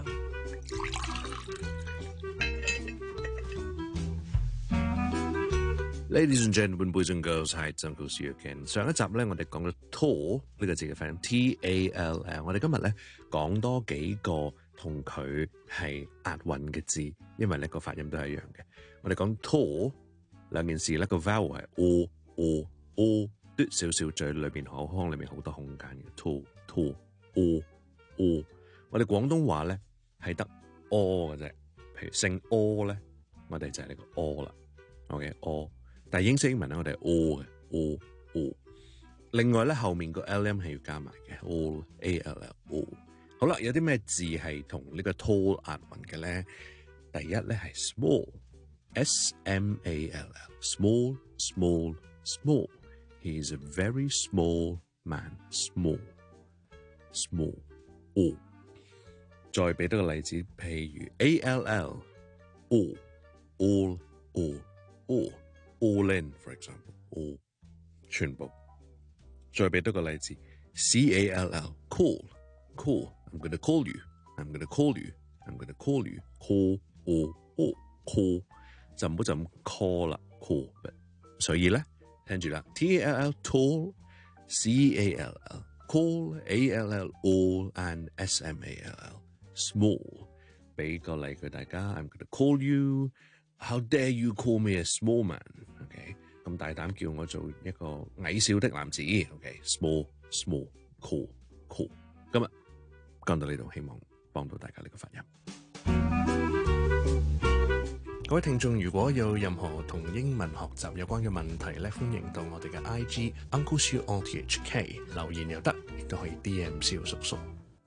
Ladies and gentlemen, boys and girls, hi, it's Uncle Seal again。上一集咧，我哋講咗 Tal 呢個字嘅發音 T A L L。我哋今日咧講多幾個同佢係押韻嘅字，因為咧個發音都係一樣嘅。我哋講 Tal 兩件事咧，個 vowel 係 o o o， 嘟少少嘴裏邊口腔裏面好多空間嘅 Tal Tal o o。我哋廣東話咧係得 o 嘅啫，譬如姓 o 咧，我哋就係呢個 o 啦。OK o。但係英式英文咧，我哋係 o 嘅 o o。另外咧，後面個 l m 係要加埋嘅 o a l l o。好啦，有啲咩字係同呢個 tall 押韻嘅咧？第一咧係 small s m a l l small small small。He is a very small man. Small small o。 再俾多個例子，譬如 A L L all all all all all in for example all 全部。再俾多個例子 C A L L call call I'm gonna call you I'm gonna call you I'm gonna call you call all all call 就唔好就咁 call 啦 call， 所以咧聽住啦 T A L L tall C A L L call A L L all and S M A L L small。 俾個例句大家 I'm gonna call you How dare you call me a small man OK 咁大膽叫我做一個矮小的男子 OK small small call call。 今日講到呢度，希望幫到大家呢個發音。各位聽眾，如果有任何同英文學習有關嘅問題咧，歡迎到我哋嘅 I G Uncle Siu O T H K 留言又得，亦都可以 D M 蕭叔叔。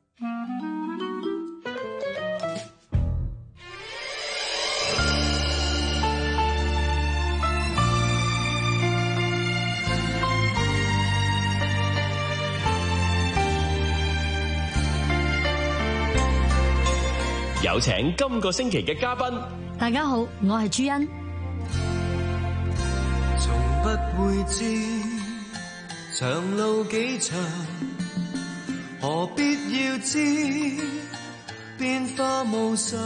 有請今個星期嘅嘉賓。 大家好，我係朱茵。 從不會知長路幾長，何必要知變化無常？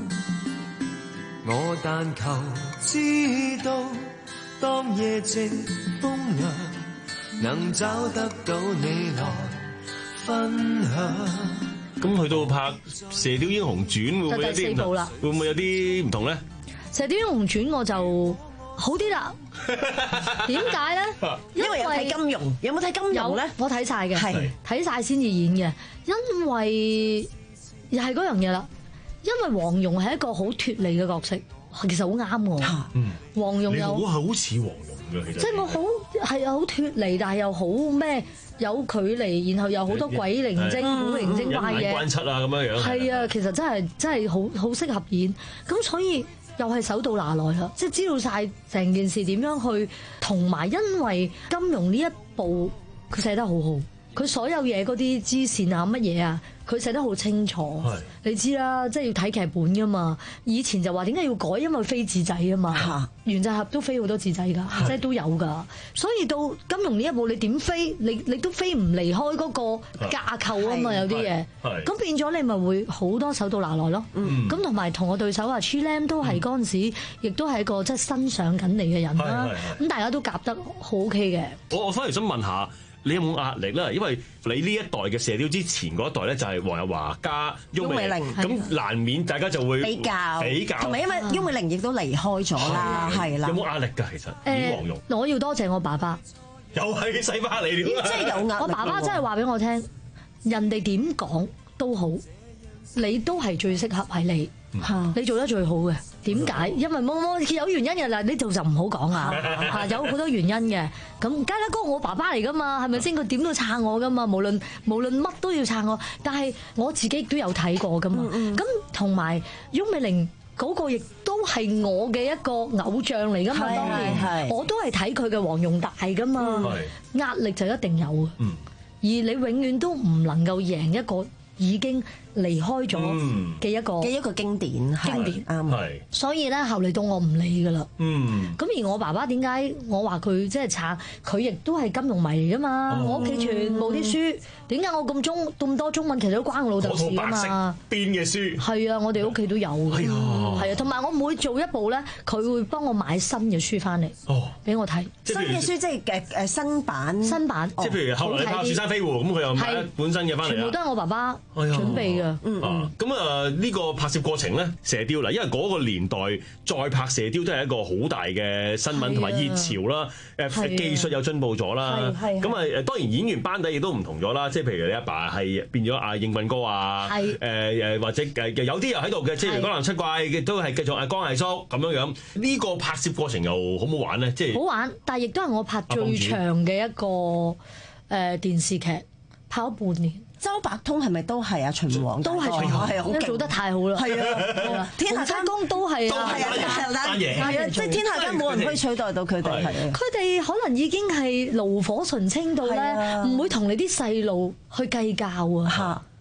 我但求知道，當夜靜風涼，能找得到你來分享。 咁去到拍《射雕英雄傳》會唔會有啲唔同？會唔會有啲唔同咧？ 《射雕英雄傳》我就好啲啦。點解咧？ 因為有睇金庸，有冇睇金庸咧？ 我睇晒嘅， 係睇晒先至演嘅。因為又係嗰樣嘢啦。因為黃蓉係一個好脫離嘅角色，其實好啱我。 嗯， 黃蓉又好好似黃蓉嘅，其實即係我好係好脫離，但係又好咩？有距離，然後有好多鬼靈精、古靈精怪嘢， 關七啊咁樣樣。 係啊，其實真係真係好好適合演。咁所以又係手到拿來啦，即係知道晒成件事點樣去，同埋因為金庸呢一部佢寫得好好，佢所有嘢嗰啲支線啊乜嘢啊，佢寫得好清楚。你知啦，即係要睇劇本噶嘛。以前就話點解要改，因為飛字仔啊嘛。原振俠都飛好多字仔㗎，即係都有㗎。所以到金庸呢一部，你點飛，你你都飛唔離開嗰個架構啊嘛。有啲嘢，咁變咗你咪會好多手到拿來咯。咁同埋同我對手啊 Chi Lam 都係嗰陣時，亦都係一個即係新上緊嚟嘅人啦。咁大家都夾得好 OK 嘅。 我我反而想問下，你有冇壓力咧？因為你呢一代嘅射雕之前嗰一代咧，就係黃日華加翁美玲，咁難免大家就會比較比較， 同埋因為翁美玲亦都離開咗啦，係啦。 有冇壓力㗎？其實演黃蓉， 我要多謝我爸爸， 又係洗巴你了， 即係有壓力。 我爸爸真係話俾我聽，人哋點講都好，你都係最適合係你，你做得最好嘅。點解？因為冇冇有原因嘅啦，呢度就唔好講啊！嚇，有好多原因嘅。咁梗係啦，嗰個我爸爸嚟噶嘛，係咪先？佢點都撐我噶嘛，無論無論乜都要撐我。但係我自己都有睇過噶嘛。咁同埋翁美玲嗰個亦都係我嘅一個偶像嚟噶嘛。當年我都係睇佢嘅黃蓉大噶嘛。壓力就一定有嘅。而你永遠都唔能夠贏一個已經離開咗嘅一個嘅一個經典，經典啱。所以咧後嚟到我唔理噶啦。嗯。咁而我爸爸點解我話佢即係撐？佢亦都係金庸迷嚟噶嘛。我屋企全部啲書，點解我咁中咁多中文？其實都關我老豆事啊嘛。 邊嘅書？係啊，我哋屋企都有嘅。係啊，同埋我每做一部咧，佢會幫我買新嘅書翻嚟，哦，俾我睇。 新嘅書即係誒誒新版，新版。 即係譬如後來你拍《雪山飛狐》，咁佢又買本身嘅翻嚟。 全部都係我爸爸準備嘅。嗯嗯， 咁啊呢個拍攝過程咧，射雕啦，因為嗰個年代再拍射雕都係一個好大嘅新聞同埋熱潮啦。誒技術又進步咗啦，咁啊誒當然演員班底亦都唔同咗啦。即係譬如你阿爸係變咗阿應棍哥啊，誒誒或者誒有啲又喺度嘅，即係江南七怪嘅都係繼續阿江毅叔咁樣樣。呢個拍攝過程又好唔好玩咧？即係好玩， 但係亦都係我拍最長嘅一個誒電視劇，拍咗半年。 周伯通係咪都係啊？秦王都係秦王，係啊，做得太好啦！係啊，天下間公都係啊，係啊，係啊，即係天下間冇人可以取代到佢哋。佢哋可能已經係爐火純青到咧，唔會同你啲細路去計較啊！嚇，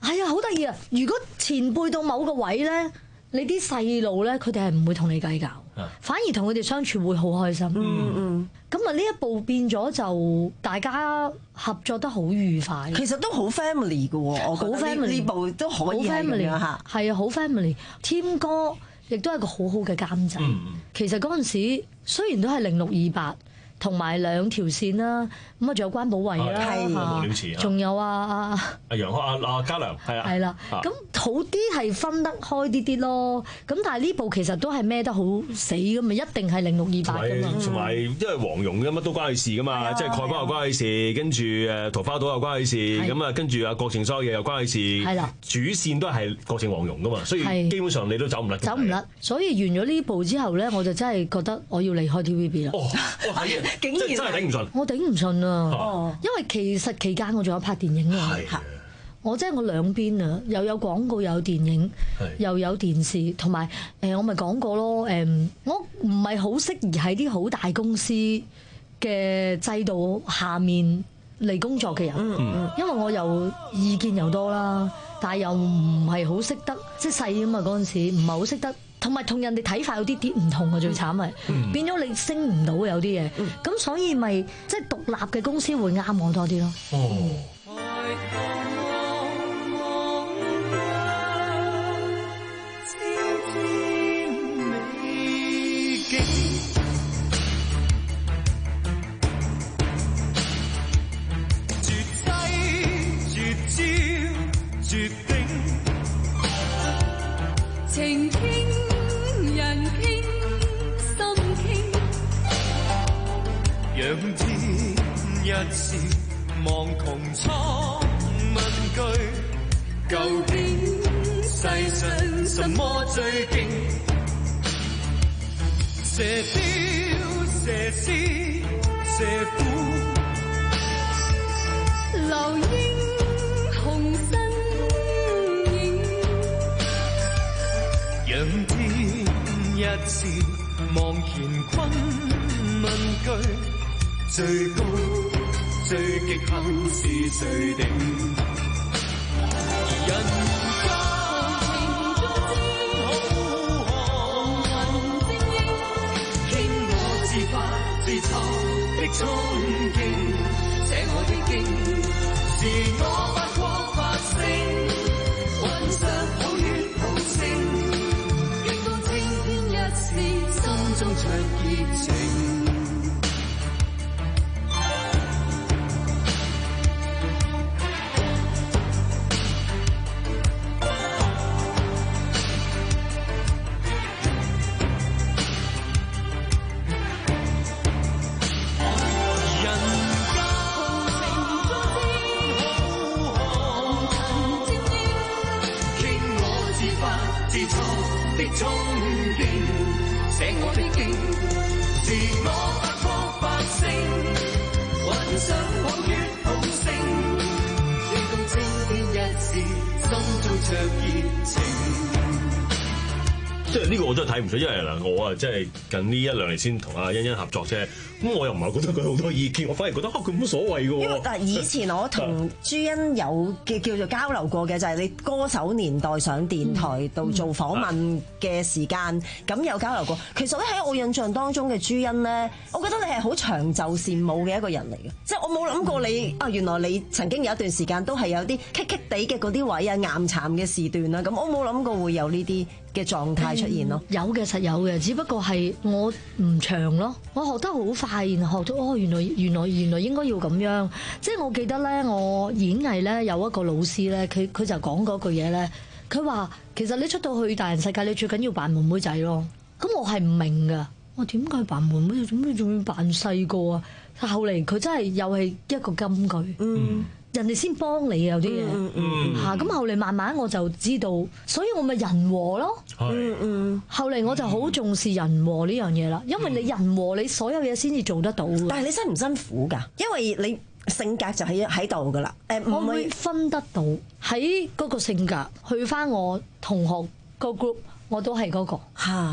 係啊，好得意啊！如果前輩到某個位咧，你啲細路咧，佢哋係唔會同你計較，反而同佢哋相處會好開心。 嗯嗯。 咁啊，呢一步變咗就大家合作得好愉快。 其實都好 family 嘅喎，我覺得呢呢部都可以係咁樣嚇。 係啊，好 family。添哥亦都係個好好嘅監製。嗯、其實嗰陣時雖然都係零六二八。同埋兩條線啦，咁啊仲有關寶慧啦，仲有啊啊阿楊阿阿嘉良係啊， 係啦，咁好啲係分得開啲啲咯。咁但係呢部其實都係孭得好死㗎嘛，一定係零六二八㗎嘛。 同埋因為黃蓉嘅乜都關佢事㗎嘛，即係丐幫又關佢事，跟住誒桃花島又關佢事，咁啊跟住啊郭靖所有嘢又關佢事，係啦，主線都係郭靖黃蓉㗎嘛，所以基本上你都走唔甩。 走唔甩，所以完咗呢部之後咧，我就真係覺得我要離開 T V B 啦。 哦，係啊。 竟然真係頂唔順， 我頂唔順啊！因為其實期間我仲有拍電影啊，我即係我兩邊啊，又有廣告又有電影，又有電視，同埋誒我咪講過咯，誒我唔係好適宜喺啲好大公司嘅制度下面嚟工作嘅人，嗯、因為我又意見又多啦，但係又唔係好識得，即係細啊嘛嗰陣時，唔係好識得。同埋同人哋睇法有啲啲唔同啊，最慘係、嗯、變咗你升唔到有啲嘢，咁、嗯、所以咪即係獨立嘅公司會啱我多啲咯。哦仰天一笑，望穹蒼問句，究竟世上什麼最勁？射雕、射獅、射虎，留英雄身影。仰天一笑，望乾坤問句。最高最極限是誰定？人間情中之好漢精英，傾我自發自籌的衝勁，寫我的經，是我發光發聲，雲上抱月抱星，月光青天一線，心中灼熱情。 即係呢個我真係睇唔出，因為嗱我啊，即係近呢一兩年先同阿欣欣合作啫。咁我又唔係覺得佢好多意見，我反而覺得嚇佢冇乜所謂嘅喎。因為嗱，以前我同朱茵有嘅叫做交流過嘅就係你歌手年代上電台度做訪問嘅時間，咁有交流過。其實咧喺我印象當中嘅朱茵咧，我覺得你係好長袖善舞嘅一個人嚟嘅，即係我冇諗過你啊，原來你曾經有一段時間都係有啲棘棘地嘅嗰啲位啊，岩巉嘅時段啦，咁我冇諗過會有呢啲嘅狀態出現咯。 有嘅實有嘅，只不過係我唔長咯，我學得好快，然後學到哦，原來原來原來應該要咁樣。即係我記得咧，我演藝咧有一個老師咧，佢佢就講嗰句嘢咧，佢話其實你出到去大人世界，你最緊要扮妹妹仔咯。咁我係唔明㗎，我點解扮妹妹仔？做咩仲要扮細個啊？後嚟佢真係又係一個金句。嗯。人哋先幫你有啲嘢嚇，咁、嗯、後嚟慢慢我就知道，所以我咪人和咯。嗯嗯。後嚟我就好重視人和呢樣嘢啦，因為你人和，你所有嘢先至做得到。 但係你辛唔辛苦㗎？因為你性格就喺喺度㗎啦。誒， 我會分得到喺嗰個性格，去翻我同學個 group，我都係嗰個嚇。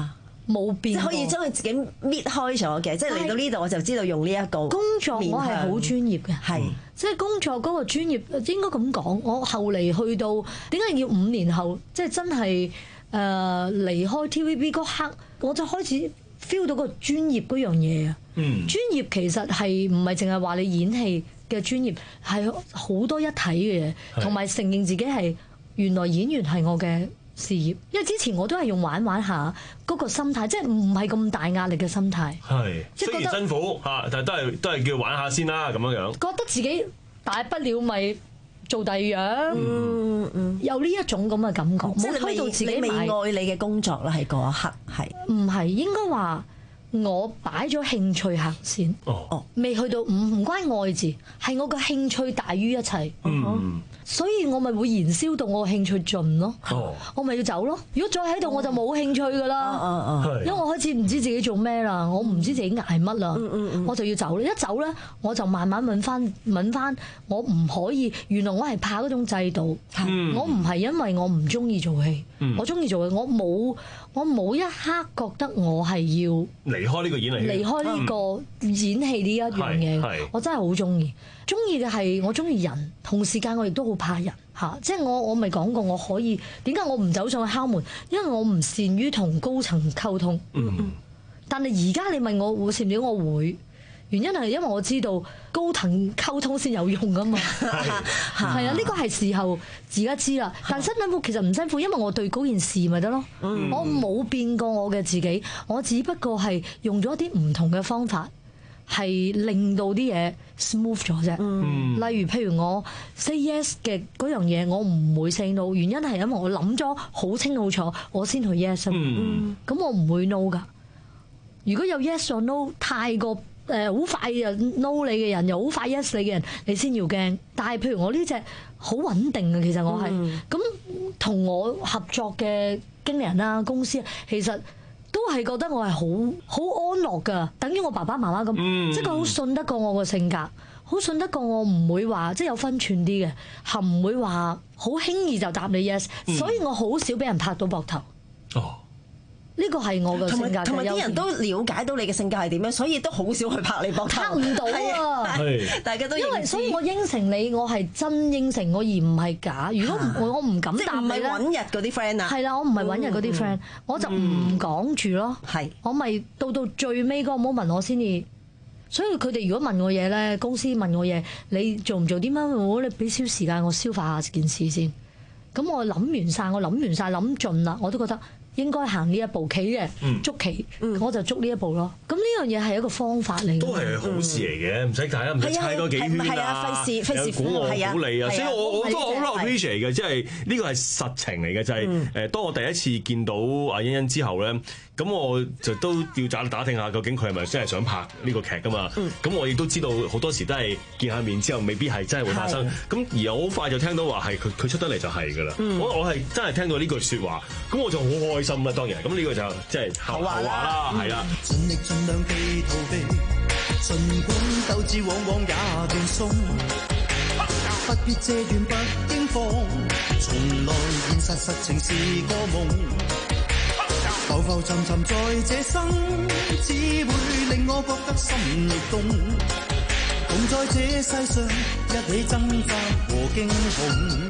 冇變過， 即係可以將佢自己搣開咗嘅，即係嚟到呢度我就知道用呢一個工作，我係好專業嘅， 係即係工作嗰個專業應該咁講。我後嚟去到點解要五年後，即係真係誒離開 T V B 嗰刻，我就開始 feel 到個專業嗰樣嘢啊！嗯，專業其實係唔係淨係話你演戲嘅專業，係好多一體嘅嘢，同埋承認自己係原來演員係我嘅事業。因為之前我都係用玩玩下嗰個心態，即係唔係咁大壓力嘅心態。 係， 即係雖然辛苦嚇，但係都係都係叫玩下先啦咁樣樣。 覺得自己大不了咪做第二樣，嗯嗯，有呢一種咁嘅感覺，冇推到自己未愛你嘅工作啦，喺嗰一刻係唔係應該話？我擺咗興趣行先，哦，未去到唔唔關愛字，係我個興趣大於一切，嗯，所以我咪會燃燒到我興趣盡咯，哦，我咪要走咯。如果再喺度我就冇興趣噶啦，因為我開始唔知自己做咩啦，我唔知自己捱乜啦，我就要走啦。一走咧，我就慢慢揾翻揾翻，我唔可以，原來我係怕嗰種制度，我唔係因為我唔中意做戲，我中意做戲，我冇我冇一刻覺得我係要離開呢個演藝， 離開呢個演戲呢一樣嘢，我真係好中意。中意嘅係我中意人，同時間我亦都好怕人嚇。即係我我咪講過，我可以點解我唔走上去敲門？因為我唔善於同高層溝通。嗯，但係而家你問我會善唔善，我會。原因係因為我知道高層溝通先有用噶嘛。係啊，呢個係時候而家知啦。但辛唔辛苦其實唔辛苦，因為我對嗰件事咪得咯。嗯、我冇變過我嘅自己，我只不過係用咗一啲唔同嘅方法，係令到啲嘢 smooth 咗啫。嗯、例如譬如我 say yes 嘅嗰樣嘢，我唔會 say no。原因係因為我諗咗好清好楚，我先去 yes。咁、嗯、我唔會 no 噶。如果有 yes or no 太過誒好快就 no 你嘅人，又好快 yes 你嘅人，你先要驚。但係譬如我呢隻好穩定嘅，其實我係咁同我合作嘅經理人啦、公司，其實都係覺得我係好好安樂㗎，等於我爸爸媽媽咁，嗯、即係佢好信得過我個性格，好信得過我唔會話即係有分寸啲嘅，係唔會話好輕易就答你 yes，嗯、所以我好少俾人拍到膊頭。哦。呢個係我嘅性格， 同埋啲人都了解到你嘅性格係點樣，所以都好少去拍你膊頭。 拍唔到啊！ 大家都因為所以我應承你，我係真應承我，而唔係假。如果我我唔敢答你咧， 即係唔係揾日嗰啲 friend 啊？ 係啦，我唔係揾日嗰啲 friend，我就唔講住咯。係，我咪到到最尾嗰個 moment 我先至。所以佢哋如果問我嘢咧，公司問我嘢，你做唔做啲乜？我你俾少時間我消化下件事先。咁我諗完晒，我諗完晒，諗盡啦，我都覺得應該行呢一步棋嘅，捉棋，我就捉呢一步咯。咁呢樣嘢係一個方法嚟嘅， 都係好事嚟嘅，唔使大家唔使猜多幾圈啊， 費事費事估我估你啊。所以我我都好 appreciate 嘅，即係呢個係實情嚟嘅，就係誒當我第一次見到阿欣欣之後咧。咁我就都要打打聽下，究竟佢係咪真係想拍呢個劇噶嘛？咁、嗯、我亦都知道好多時都係見下面之後，未必係真係會發生。咁而我好快就聽到話係佢佢出得嚟就係噶啦。嗯、我我係真係聽到呢句説話，咁我就好開心啦。當然，咁呢個就即係後話啦，係啦。盡力盡量地逃避，儘管鬥志往往也斷送，不必借斷不應放，從來現實實情是個夢。浮浮沉沉在這生，只會令我覺得心亦動。共在這世上一起掙扎和驚恐。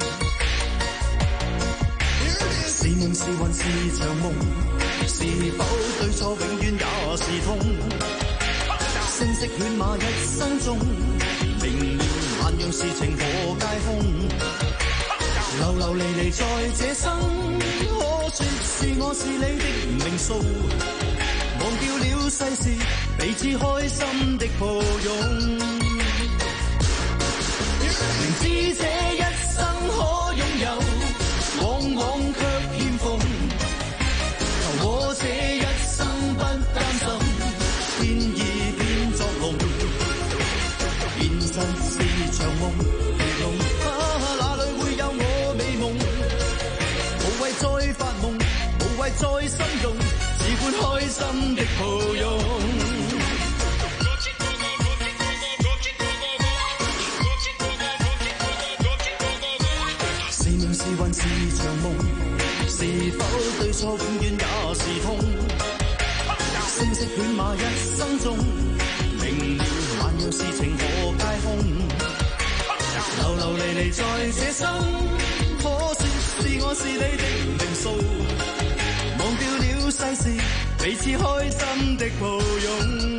是夢是魂是場夢，是否對錯永遠也是痛？聲色犬馬一生中，明了萬樣事情和皆空。流流離離在這生。說是我是你的命數，忘掉了世事，彼此開心的抱擁。明知這一生可擁有，往往卻欠奉。求我這一生不擔心，天意變作龍。現實是場夢，如夢啊，哪裏會有我美夢？無謂再發夢，無謂再心動，只管開心的抱擁。是夢是魂是場夢，是否對錯永遠也是痛？ 一生中，明了還有事情可皆空。流流離離在這生，可惜是我是你的命數，忘掉了世事，彼此開心的抱擁。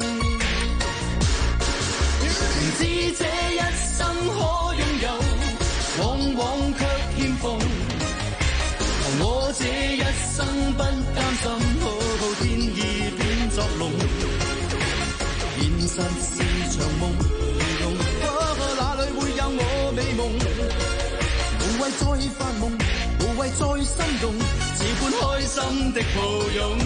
明知這一生可擁有，往往卻欠奉。我這一生不擔心，好好天意變作弄。現實是場夢，夢哪裏會有我美夢？無謂再發夢，無謂再心動，只管開心的抱擁。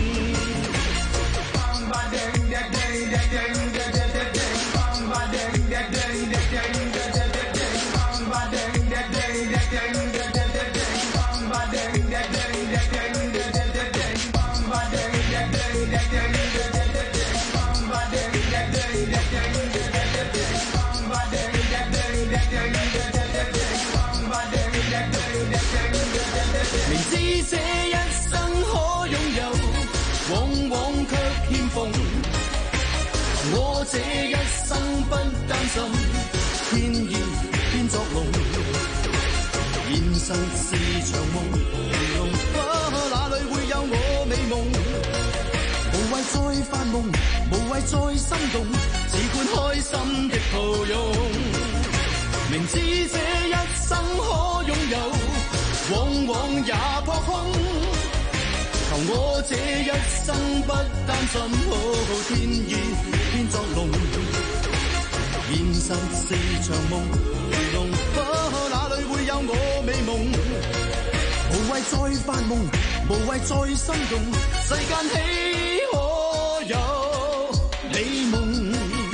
明知這一生可擁有，往往卻欠奉。我這一生不擔心，天意變作弄。現實是場夢，夢哪裏會有我美夢？無謂再發夢，無謂再心動，只管開心的抱擁。明知這一生可擁有，往往也撲空。求我這一生不擔心，好好天意變作弄。現實是場夢，夢哪裏會有我美夢？無謂再發夢，無謂再心動，世間豈可有你夢？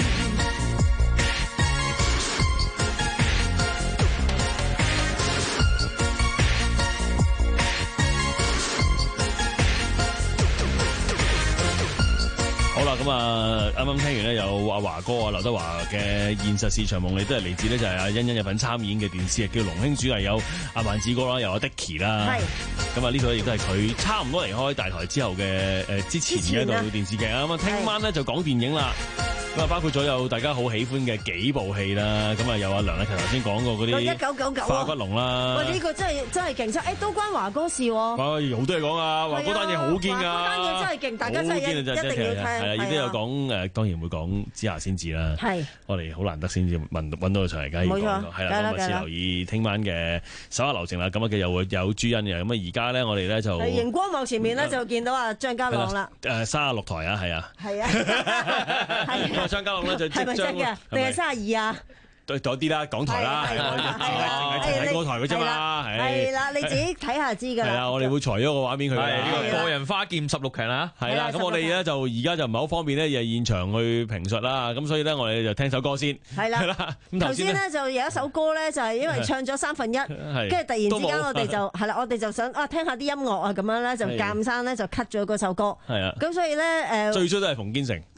好啦，咁啊，啱啱聽完咧，有阿華哥啊、劉德華嘅《現實是場夢》，你都係嚟自咧，就係阿欣欣有份參演嘅電視劇，叫《龍兄主題》，有阿萬梓哥啦，又有 Dicky 啦。係。咁啊，呢套亦都係佢差唔多離開大台之後嘅誒之前嘅一套電視劇啊。咁啊，聽晚咧就講電影啦。咁啊，包括咗有大家好喜歡嘅幾部戲啦。咁啊，有阿梁麗琴頭先講過嗰啲一九九九化骨龍啦。喂， 呢個真係真係勁！誒，都關華哥事喎。 啊，好多嘢講啊！華哥單嘢好堅㗎。華哥單嘢真係勁，大家真係一一定要聽。係啦，亦都有講誒，當然會講紫霞仙子啦。係。我哋好難得先至揾揾到佢出嚟，梗係要講到。係啦，咁啊，先留意聽晚嘅手下留情啦。咁啊，嘅又會有朱茵嘅。咁啊，而家咧，我哋咧就熒光幕前面咧就見到阿張家朗啦。 誒，三十六台啊，係啊。係啊。係啊。張家朗咧就即將。係咪真嘅？定係三十二啊？多多啲啦，港台啦，係啊，淨係睇嗰台嘅啫嘛， 係啦，你自己睇下知㗎啦。係啊，我哋會裁咗個畫面佢。 係呢個個人花劍十六強啦。 係啦，咁我哋咧就而家就唔係好方便咧，又係現場去評述啦。咁所以咧，我哋就聽首歌先。係啦。咁頭先咧就有一首歌咧，就係因為唱咗三分一，跟住突然之間我哋就係啦，我哋就想啊聽下啲音樂啊咁樣咧，就鑑生咧就 cut 咗嗰首歌。係啊。咁所以咧誒， 最衰都係馮堅成。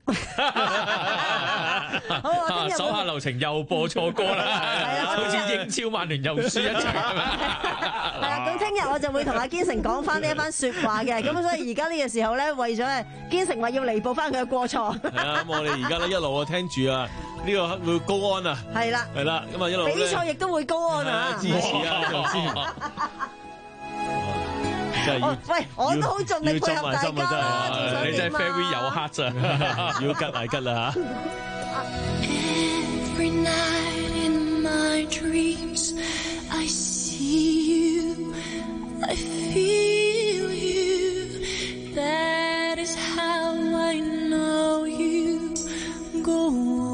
好啊！ 手下留情又播錯歌啦，好似英超曼聯又輸一場係咪？ 係啦，咁聽日我就會同阿堅成講翻呢一番説話嘅，咁所以而家呢個時候咧，為咗咧堅成話要彌補翻佢嘅過錯。 係啊，咁我哋而家咧一路啊聽住啊，呢個會高安啊，係啦，係啦，咁啊一路比賽亦都會高安啊， 支持啊！ 喂，我都好盡力配合大家啦， 你真係 very 有黑咋， 要吉係吉啦嚇。 Every night in my dreams, I see you, I feel you. That is how I know you go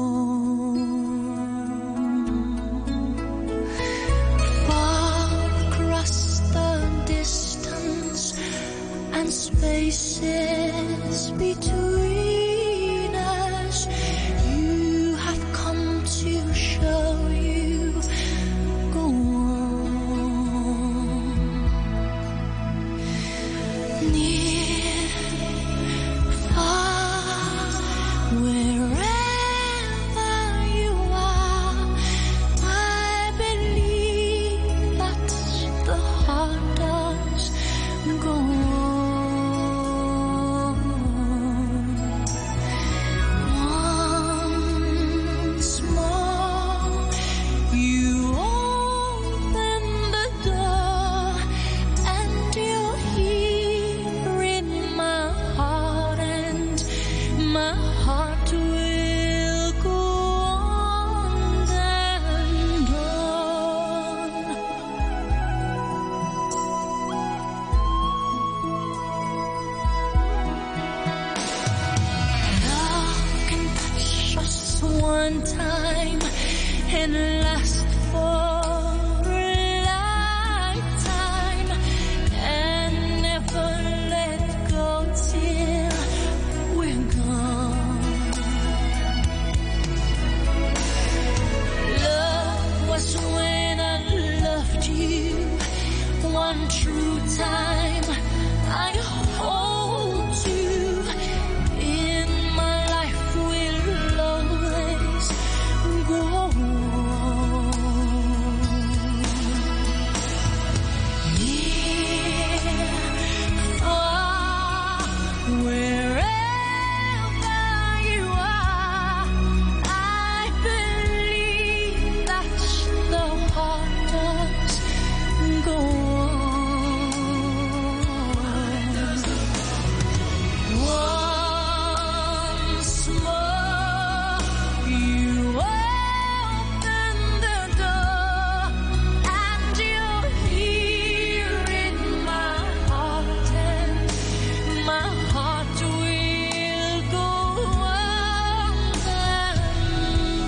on. Far across the distance and spaces between us, you have come to show you go on. Near, far, wherever you are, I believe that the heart does go on. one time and last for a lifetime and never let go till we're gone. Love was when I loved you one true time. I hold you in my life will always go on. Near, far, wherever you are, I believe that the heart does go on. Once more, you open the door, and you're here in my heart, and my heart will go on and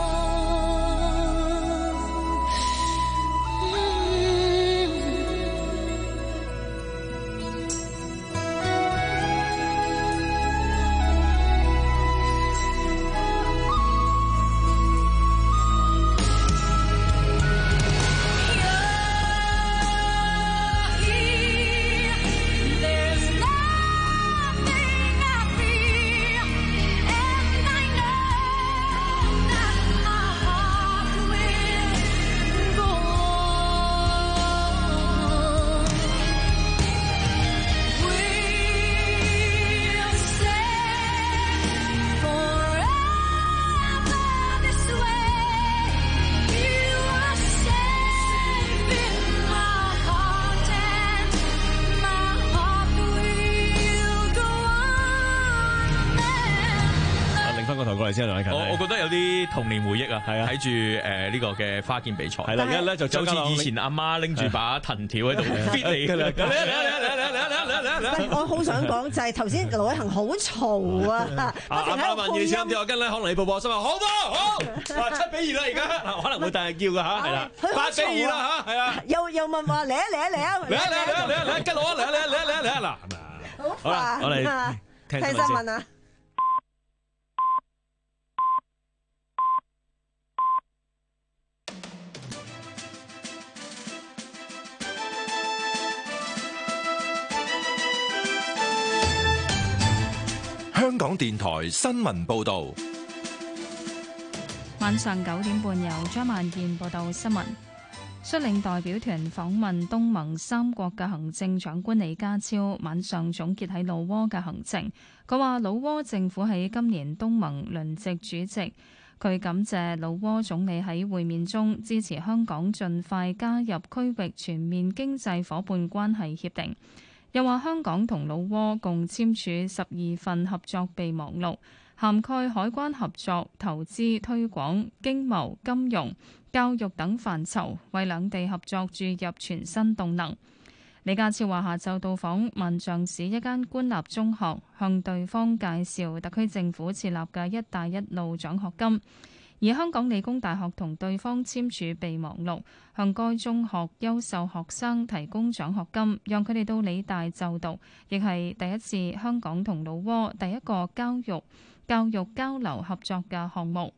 there's nothing I fear, and I know that my heart will go on. We'll stay forever this way. You are safe in my heart, and my heart will go on. 啊，擰翻個頭過嚟先，梁偉勤。 我我覺得有啲童年回憶啊，係啊，睇住誒呢個嘅花劍比賽， 係啦，而家咧就就好周家朗似以前阿媽拎住把藤條喺度 fit 你㗎啦，嚟嚟嚟嚟嚟嚟嚟嚟嚟我好想講就係頭先盧偉恒好嘈啊，不阿停喺度配阿文夜先音。 跳我跟咧，可能你報報新聞，好噃，好，啊七比二啦而家，嗱可能會大日叫㗎嚇，係啦， 佢好八比二啦嚇，係啊， 又又問話嚟啊嚟啊嚟啊嚟啊嚟啊嚟啊嚟啊嚟啊，跟我啊嚟啊嚟啊嚟啊嚟啊嚟啊嗱，係咪啊？好啦，我哋啊！ 聽聽新聞先。 新聞啊！ 香港電台新聞報導， 晚上九點半由張萬燕報道新聞。率領代表團訪問東盟三國嘅行政長官李家超晚上總結喺老撾嘅行程。佢話老撾政府喺今年東盟輪值主席，佢感謝老撾總理喺會面中支持香港盡快加入區域全面經濟夥伴關係協定。又話香港同老撾共簽署十二份合作備忘錄，涵蓋海關合作、投資推廣、經貿、金融、教育等範疇，為兩地合作注入全新動能。李家超話：下晝到訪萬象市一間官立中學，向對方介紹特區政府設立嘅「一帶一路」獎學金。而香港理工大學同對方簽署備忘錄，向該中學優秀學生提供獎學金，讓佢哋到理大就讀，亦係第一次香港同老撾第一個教育教育交流合作嘅項目。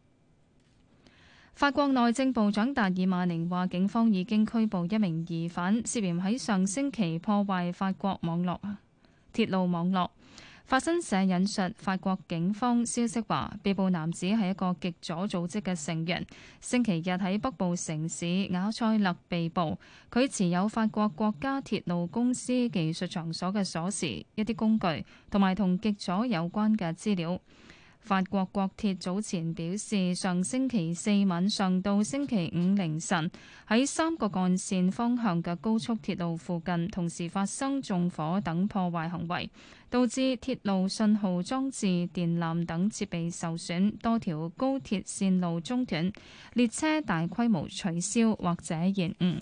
法國內政部長達爾馬寧話，警方已經拘捕一名疑犯，涉嫌喺上星期破壞法國網絡鐵路網絡。法新社引述法國警方消息話，被捕男子係一個極左組織嘅成員，星期日喺北部城市瓦塞勒被捕。佢持有法國國家鐵路公司技術場所嘅鎖匙、一啲工具同埋同極左有關嘅資料。法國國鐵早前表示，上星期四晚上到星期五凌晨，喺三個幹線方向嘅高速鐵路附近同時發生縱火等破壞行為，導致鐵路信號裝置、電纜等設備受損，多條高鐵線路中斷，列車大規模取消或者延誤。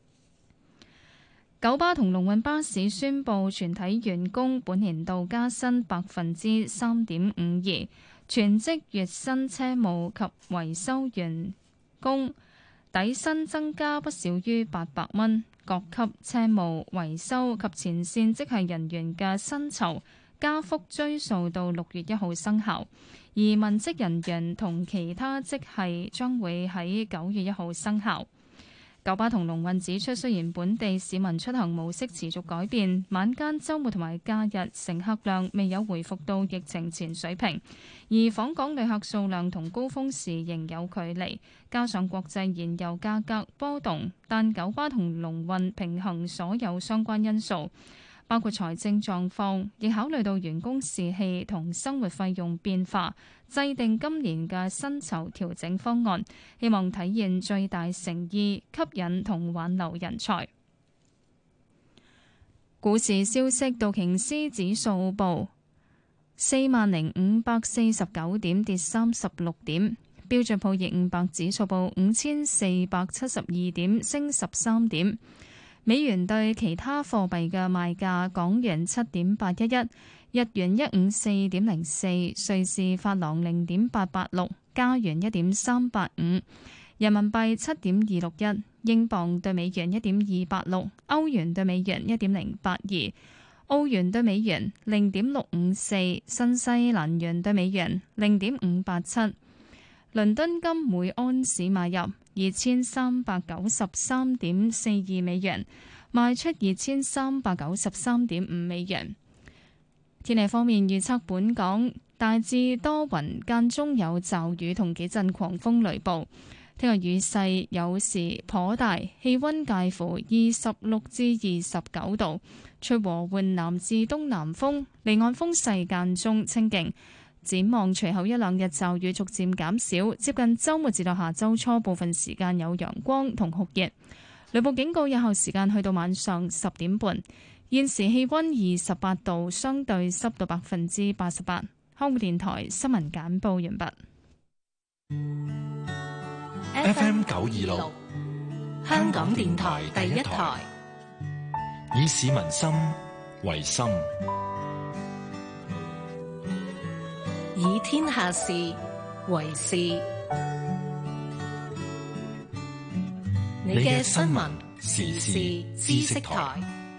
九巴同龍運巴士宣布全體員工本年度加薪百分之三點五二。 全職月薪車務及維修員工底薪增加不少於八百蚊，各級車務、維修及前線職系人員嘅薪酬加幅追溯到六月一號生效，而文職人員同其他職系將會喺九月一號生效。九巴同龍運指出，雖然本地市民出行模式持續改變，晚間、週末同埋假日乘客量未有回復到疫情前水平，而訪港旅客數量同高峰時仍有距離，加上國際燃油價格波動，但九巴同龍運平衡所有相關因素，包括財政狀況，亦考慮到員工士氣同生活費用變化，制定今年嘅薪酬調整方案，希望體現最大誠意，吸引同挽留人才。股市消息，道瓊斯指數報四萬零五百四十九點，跌三十六點；標準普爾五百指數報五千四百七十二點，升十三點。美元對其他貨幣嘅賣價：港元七點八一一，日元一五四點零四，瑞士法郎零點八八六，加元一點三八五，人民幣七點二六一，英鎊對美元一點二八六，歐元對美元一點零八二，澳元對美元零點六五四，新西蘭元對美元零點五八七。倫敦金每安士買入二千三百九十三點四二美元，賣出二千三百九十三點五美元。天氣方面預測，本港大致多雲，間中有驟雨同幾陣狂風雷暴。聽日雨勢有時頗大，氣溫介乎二十六至二十九度，吹和緩南至東南風，離岸風勢間中清勁。展望隨後一兩日驟雨逐漸減少，接近週末至到下週初部分時間有陽光同酷熱。雷暴警告有效時間去到晚上十點半。現時氣溫二十八度，相對濕度百分之八十八。香港電台新聞簡報完畢。 F M 九二六，香港電台第一台，以市民心為心， 以天下事為事。你嘅新聞時事知識台。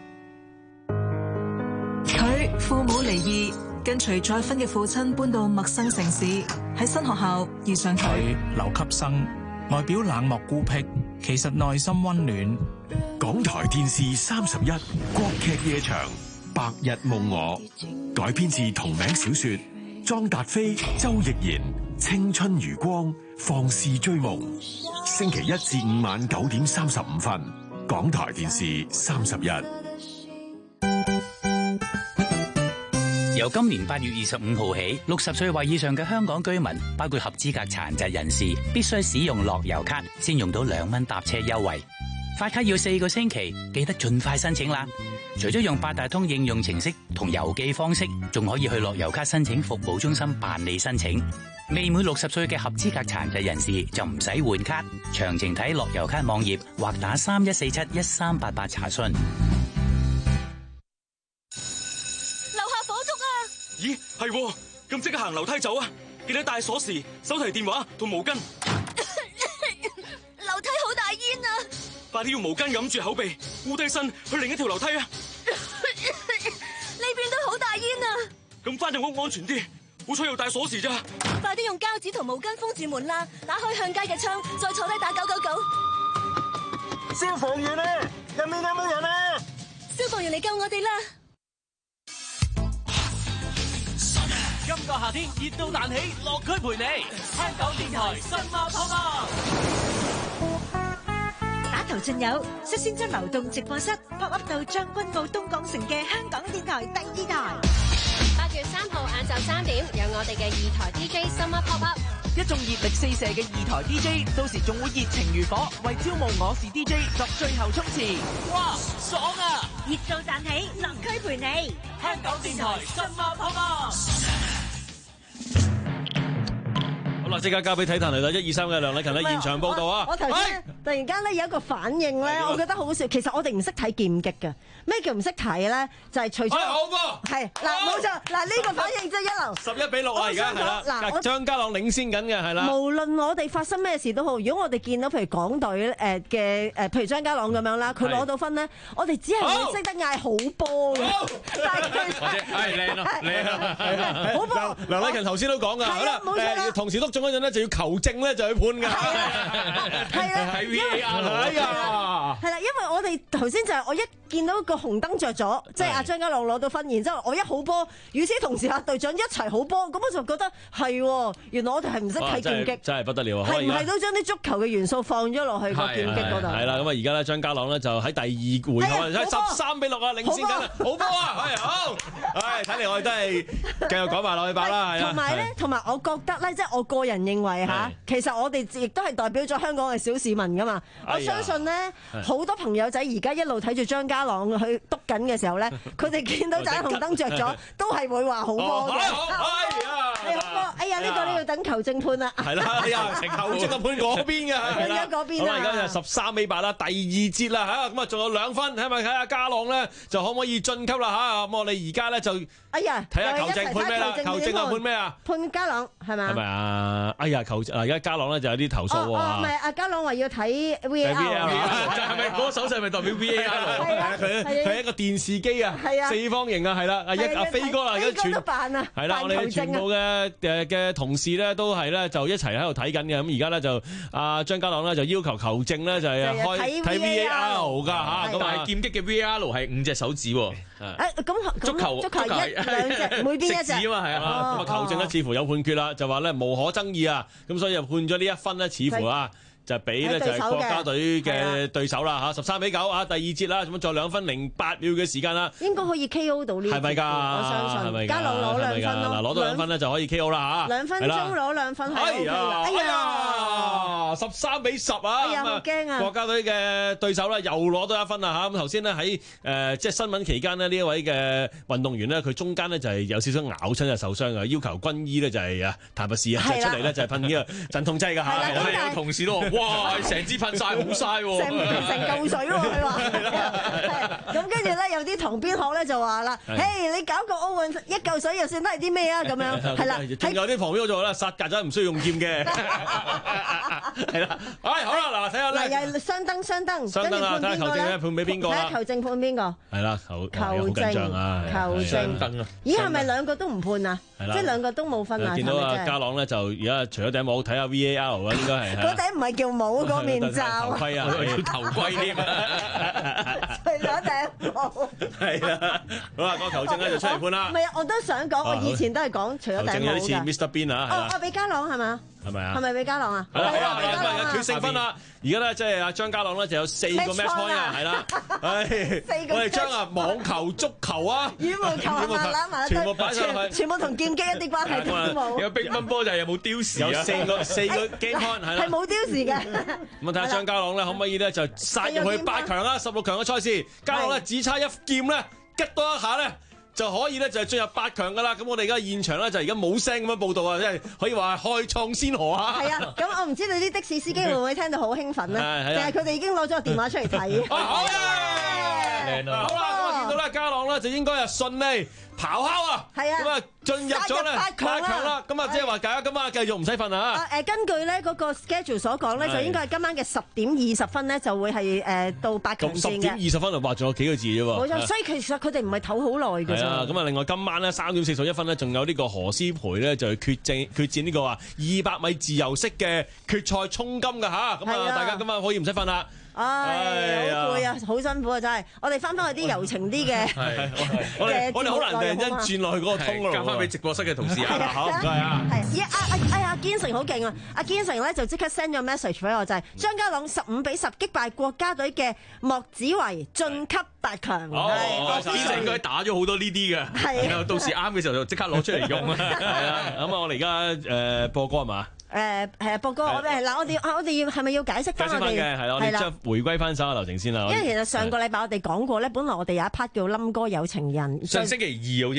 佢父母離異，跟隨再婚嘅父親搬到陌生城市，喺新學校遇上佢。 佢留級生，外表冷漠孤僻，其實內心溫暖。 港台電視三十一國劇夜場《白日夢我》，改編自同名小說，莊達菲、周奕賢，青春如光，放肆追夢。星期一至五晚九點三十五分，港台電視三十一。 由今年八月二十五號起，六十歲或以上嘅香港居民，包括合資格殘疾人士，必須使用樂悠卡先用到兩蚊搭車優惠。發卡要四個星期，記得盡快申請啦。除咗用八達通應用程式同郵寄方式，仲可以去樂悠卡申請服務中心辦理申請。未滿六十歲嘅合資格殘疾人士就唔使換卡。詳情睇樂悠卡網頁或打三一四七一三八八查詢。 咦，係喎，咁即刻行樓梯走啊！記得帶鎖匙、手提電話同毛巾。 樓梯好大煙啊！ 快啲用毛巾揞住口鼻，烏低身去另一條樓梯啊！ 呢邊都好大煙啊！ 咁翻入屋安全啲，好彩又帶鎖匙咋！ 快啲用膠紙同毛巾封住門啦，打開向街嘅窗，再坐低打九九九。 消防員啊，入面有冇人啊？ 消防員嚟救我哋啦！ 今個夏天熱到彈起，樂區陪你。香港電台新馬泡泡， 打頭陣有率先將流動直播室 pop up 到將軍澳東港城嘅香港電台第二台。 八月三號晏晝三點，有我哋嘅二台 D J Summer Pop Up， 一眾熱力四射嘅二台 D J， 到時仲會熱情如火，為招募我是 D J 作最後衝刺。 哇，爽啊！ 熱到彈起，樂區陪你。 香港電台新馬泡泡。 好啦，即刻交俾體壇嚟啦，一二三嘅梁禮勤喺現場報道啊！ 我頭先突然間咧有一個反應咧，我覺得好好笑。其實我哋唔識睇劍擊嘅，咩叫唔識睇咧？就係除咗好噃， 係嗱冇錯嗱呢個反應真係一流。 十一比六啊，而家係啦，嗱張家朗領先緊嘅係啦。 無論我哋發生咩事都好，如果我哋見到譬如港隊誒嘅誒，譬如張家朗咁樣啦，佢攞到分咧，我哋只係會識得嗌好波嘅，但係其實係靚咯，靚啊， 好波。 梁禮勤頭先都講㗎，好啦，誒同時篤中嗰陣咧就要球證咧就去判㗎， 係啦， 係 V A R 哎呀， 係啦，因為我哋頭先就係我一見到個紅燈着咗，即係阿張家朗攞到分，然之後我一好波，與此同時阿隊長一齊好波，咁我就覺得係，原來我哋係唔識睇劍擊， 真係不得了啊！ 係唔係都將啲足球嘅元素放咗落去個劍擊嗰度？ 係啦，咁啊而家咧張家朗咧就喺第二回合十三比六啊，領先緊啦，好波啊！係好，係睇嚟我哋都係繼續講埋落去吧啦，係啊。 同埋咧，同埋我覺得咧，即係我個人認為嚇，其實我哋亦都係代表咗香港嘅小市民噶嘛。我相信咧，好多朋友仔而家一路睇住張家朗去篤緊嘅時候咧，佢哋見到盞紅燈着咗，都係會話好波嘅。係好波！哎呀，呢個都要等球證判啦。 係啦，哎呀，成球證就判嗰邊㗎。 判咗嗰邊啦。 好啦，而家就十三比八啦，第二節啦嚇，咁啊仲有兩分，睇咪睇下家朗咧就可唔可以晉級啦嚇？咁我哋而家咧就哎呀， 睇下球證判咩啦？球證啊判咩啊？ 判家朗係咪？ 係咪啊？哎呀，球嗱而家家朗咧就有啲投訴喎。 哦，唔係，阿家朗話要睇 V A R。 係咪嗰個手勢係咪代表 V A R？ 係啊，佢佢係一個電視機啊，四方形啊，係啦，阿一阿飛哥啦，而家全係啦，我哋全部嘅誒嘅同事咧都係咧就一齊喺度睇緊嘅。咁而家咧就阿張家朗咧就要求球證咧就係開睇 V A R 㗎嚇。 咁但係劍擊嘅 V A R 係五隻手指喎。 誒咁足球足球一兩隻，每邊一隻啊嘛係啊。 咁啊球證咧似乎有判決啦，就話咧無可爭議啊。咁所以就判咗呢一分咧，似乎啊。就俾咧就係國家隊嘅對手啦嚇，十三比九啊，第二節啦，咁再兩分零八秒嘅時間啦， 應該可以 K O 到呢？ 係咪㗎？ 我相信。家朗攞兩分咯， 嗱攞到兩分咧就可以 K O 啦嚇。 兩分鐘攞兩分係 O K 啦。 哎呀，十三比十啊！ 哎呀，好驚啊！ 國家隊嘅對手咧又攞到一分啦嚇。咁頭先咧喺誒即係新聞期間呢，呢一位嘅運動員咧，佢中間咧就係有少少咬親就受傷嘅，要求軍醫咧就係啊譚博士啊出嚟咧就係噴呢個鎮痛劑㗎嚇。 我哋有同事都話哇，成支噴晒好嘥喎， 成成嚿水喎佢話。咁跟住咧有啲同邊學咧就話啦，嘿你搞個奧運一嚿水又算得係啲咩啊？咁樣係啦。 仲有啲旁邊嗰度啦，殺曱甴唔需要用劍嘅。係啦，唉好啦，嗱睇下咧。 嗱又雙燈雙燈， 雙燈啊！睇下球證咧判俾邊個啦？ 睇下球證判邊個？ 係啦，球球證球證燈啊！ 咦係咪兩個都唔判啊？即係兩個都冇分啊？ 見到阿家朗咧就而家除咗頂帽睇下 V A R 啊，應該係。 嗰頂唔係叫帽，個面罩。 頭盔啊，要頭盔添啊！ 除咗頂帽。 係啊，好啦，個球證咧就出嚟判啦。 唔係啊，我都想講，我以前都係講除咗頂帽㗎。 球證有啲似 Mister Bean 啊， 哦，我俾家朗係嘛？ 係咪啊？ 係咪俾家朗啊？ 係啦，好啦，咁啊，決勝分啦！而家咧即係阿張家朗咧就有四個 match point 啊，係啦，唉，我哋將啊網球、足球啊、 羽毛球啊、籃球全部擺上去， 全部同劍擊一啲關係都冇。 有乒乓波就係有冇丟時啊？ 有四個四個 game point 係啦， 係冇丟時嘅。 咁啊睇下張家朗咧可唔可以咧就殺入去八強啦，十六強嘅賽事，家朗咧只差一劍咧，吉多一下咧。就可以咧就係進入八強噶啦，咁我哋而家現場咧就而家冇聲咁樣報道啊，即係可以話係開創先河啊！ 係啊，咁我唔知道啲的士司機會唔會聽到好興奮咧？定係佢哋已經攞咗個電話出嚟睇？ 好嘅，好啦，咁我見到咧家朗咧就應該係順利咆哮啊！ 係啊， 咁啊進入咗咧八強啦，咁啊即係話大家今晚繼續唔使瞓啊！ 誒根據咧嗰個 schedule 所講咧，就應該係今晚嘅十點二十分咧就會係誒到八強戰嘅。 十點二十分就話仲有幾個字啫喎。 冇錯，所以其實佢哋唔係唞好耐嘅。 係啊，咁啊另外今晚咧三點四十一分咧，仲有呢個何詩蓓咧就決戰決戰呢個話二百米自由式嘅決賽衝金㗎吓，咁啊大家今晚可以唔使瞓啦。 唉，好攰啊，好辛苦啊，真係。我哋翻返去啲柔情啲嘅， 我哋我哋好難突然間轉落去嗰個通嗰度，交翻俾直播室嘅同事啊， 好唔該啊。 係，阿阿哎呀，堅成好勁啊！阿堅成咧就即刻 send 咗 message 俾我，就係張家朗十五比十擊敗國家隊嘅莫子維晉級八強。 哦，堅成應該打咗好多呢啲嘅，然後到時啱嘅時候就即刻攞出嚟用啊。 係啊，咁啊，我哋而家誒播歌係嘛？ 誒係啊，播歌我哋嗱，我哋我哋要係咪要解釋翻我哋？ 嘅係啦，我哋即係回歸翻首嘅流程先啦。 因為其實上個禮拜我哋講過咧，本來我哋有一 part 叫冧歌有情人。 上星期二好似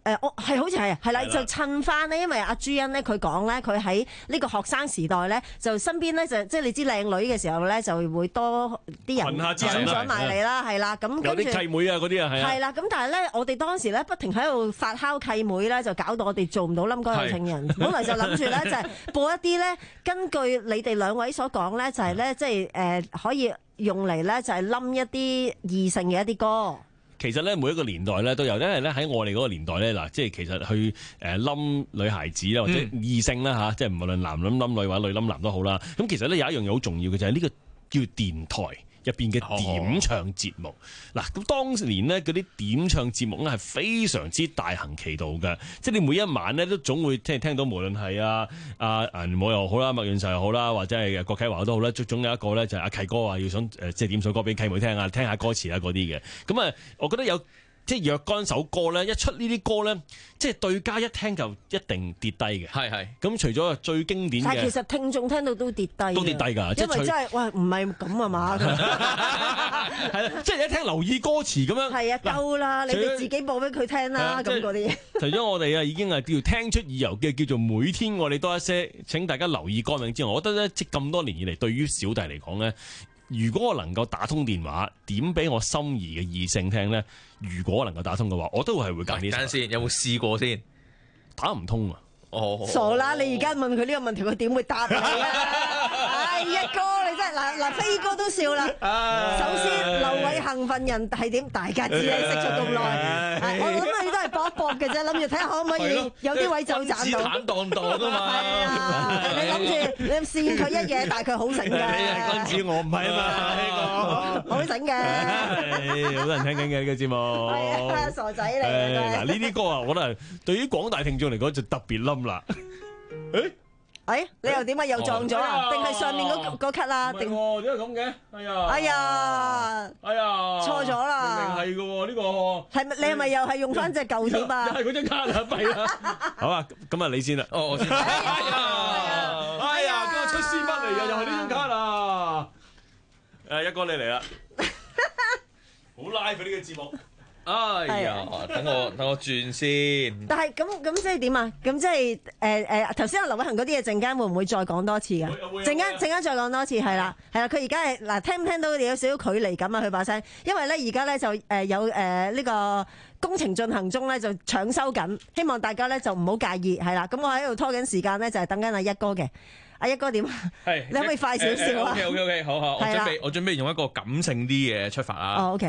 誒，我係好似係啊，係啦， 係啦就襯翻咧，因為阿朱茵咧，佢講咧，佢喺呢個學生時代咧，就身邊咧就即係你知靚女嘅時候咧，就會多啲人群下之上引咗埋嚟啦，係啦，咁有跟住啲契妹啊嗰啲啊係啊。 係啦，咁但係咧，我哋當時咧不停喺度發酵契妹咧，就搞到我哋做唔到冧哥有情人。本來就諗住咧就係播一啲咧，根據你哋兩位所講咧，就係咧即係誒可以用嚟咧就係冧一啲異性嘅一啲歌。 其實咧每一個年代咧都有，因為咧喺我哋嗰個年代咧嗱，即係其實去誒冧女孩子啦，或者異性啦嚇，即係無論男冧冧女或者女冧男都好啦。咁其實咧有一樣嘢好重要嘅就係呢個叫電台入邊嘅點唱節目。嗱、哦，咁當年呢嗰啲點唱節目咧係非常之大行其道嘅，即係你每一晚咧都總會聽聽到，無論係阿阿銀武又好啦，麥潤壽又好啦，或者係郭啟華都好啦，總有一個咧就係阿契哥啊，要想誒即係點首歌俾契妹聽啊，聽下歌詞啊嗰啲嘅。咁啊，我覺得有。即係若干首歌咧，一出呢啲歌咧，即係對家一聽就一定跌低嘅。係係。咁除咗最經典嘅， 但係其實聽眾聽到都跌低， 都跌低㗎。 因為真係喂唔係咁啊嘛。 係啦，即係一聽留意歌詞咁樣。 係啊，夠啦，你哋自己播俾佢聽啦，咁嗰啲。 除咗我哋啊，已經係叫聽出意由嘅叫做每天我哋多一些，請大家留意歌名之外，我覺得咧，即咁多年以嚟，對於小弟嚟講咧。如果我能夠打通電話點俾我心儀嘅異性聽咧，如果我能夠打通嘅話，我都係會揀呢首。 等陣先，有冇試過先？ 打唔通啊！ 哦， 傻啦！你而家問佢呢個問題，佢點會答你啊？哎呀哥，你真係嗱嗱飛哥都笑啦。首先，劉偉幸份人係點？大家知啦，識咗咁耐，我諗你都係搏一搏嘅啫，諗住睇下可唔可以有啲位就賺到。 子坦蕩蕩㗎嘛。 係啊，你諗住你跣佢一嘢，但係佢好醒㗎。 你係君子，我唔係啊嘛， 好醒嘅。 好多人聽緊嘅呢個節目。 係啊，傻仔嚟嘅。 嗱呢啲歌啊，我覺得對於廣大聽眾嚟講就特別冧啦。誒？ 誒，你又點解又撞咗啊？定係上面嗰嗰級啊？定點解咁嘅？哎呀！ 哎呀！ 哎呀！ 錯咗啦！ 明明係嘅喎，呢個係咪？你係咪又係用翻隻舊碟啊？ 係嗰張卡啊，弊啦！好啊，咁啊，你先啦。哦，我先。哎呀！哎呀！今日出絲乜嚟嘅？又係呢張卡啦！誒，一哥你嚟啦！好 live 呢個節目。 哎呀，等我等我轉先。 但係咁咁即係點啊？咁即係誒誒頭先阿劉偉恒嗰啲嘢，陣間會唔會再講多次㗎？陣間陣間再講多次係啦，係啦。佢而家係嗱聽唔聽到有少少距離感啊？佢把聲，因為咧而家咧就誒有誒呢個工程進行中咧，就搶修緊，希望大家咧就唔好介意係啦。咁我喺度拖緊時間咧，就係等緊阿一哥嘅。阿一哥點啊？係你可唔可以快少少啊 ？OK OK OK， 好好，我準備我準備用一個感性啲嘅出發啊。 哦 OK。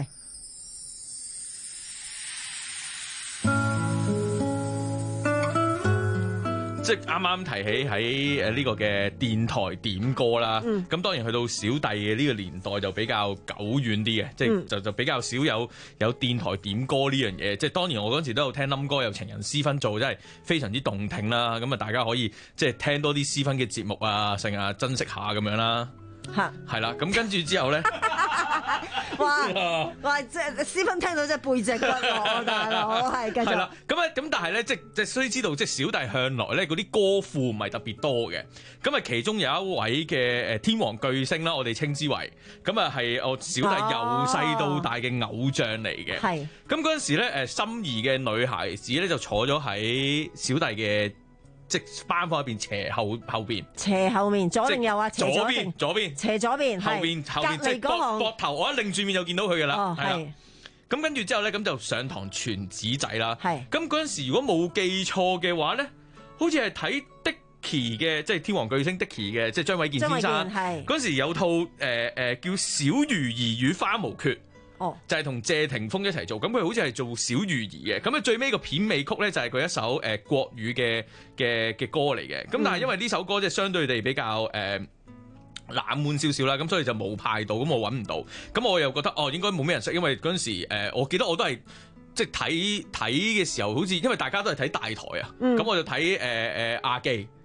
即係啱啱提起喺誒呢個嘅電台點歌啦，咁、嗯、當然去到小弟嘅呢個年代就比較久遠啲嘅，即係就就比較少有有電台點歌呢樣嘢。即係當年我嗰陣時都有聽冧歌，有情人私分做，真係非常之動聽啦。咁啊，大家可以即係聽多啲私分嘅節目啊，成日珍惜下咁樣啦。嚇，係啦，咁跟住之後咧， 哇哇，即係私分聽到即係背脊骨喎，大佬係繼續。係啦， 咁啊咁，但係咧，即係即係須知道，即係小弟向來咧嗰啲歌庫唔係特別多嘅。咁啊，其中有一位嘅誒天王巨星啦，我哋稱之為，咁啊係我小弟由細到大嘅偶像嚟嘅。係、啊。咁嗰陣時咧，誒心儀嘅女孩子咧就坐咗喺小弟嘅。即班房入邊斜後後邊， 斜後面左定右啊？ 左邊左邊， 斜左邊， 後邊後邊，即係膊膊頭，我一擰轉面就見到佢噶啦。哦，係。咁跟住之後咧，咁就上堂傳紙仔啦。係。咁嗰陣時如果冇記錯嘅話咧，好似係睇 Dicky 嘅，即係天王巨星 Dicky 嘅，即係張衛健先生。係。嗰陣時有套誒誒叫《小魚兒與花無缺》。哦，就係同謝霆鋒一齊做，咁佢好似係做小魚兒嘅，咁啊最尾個片尾曲咧就係佢一首誒、呃、國語嘅嘅嘅歌嚟嘅，咁但係因為呢首歌即係相對地比較誒、呃、冷門少少啦，咁所以就冇派到，咁我揾唔到，咁我又覺得哦應該冇咩人識，因為嗰陣時、呃、我記得我都係即係睇睇嘅時候，好似因為大家都係睇大台啊，咁、嗯、我就睇誒誒亞記。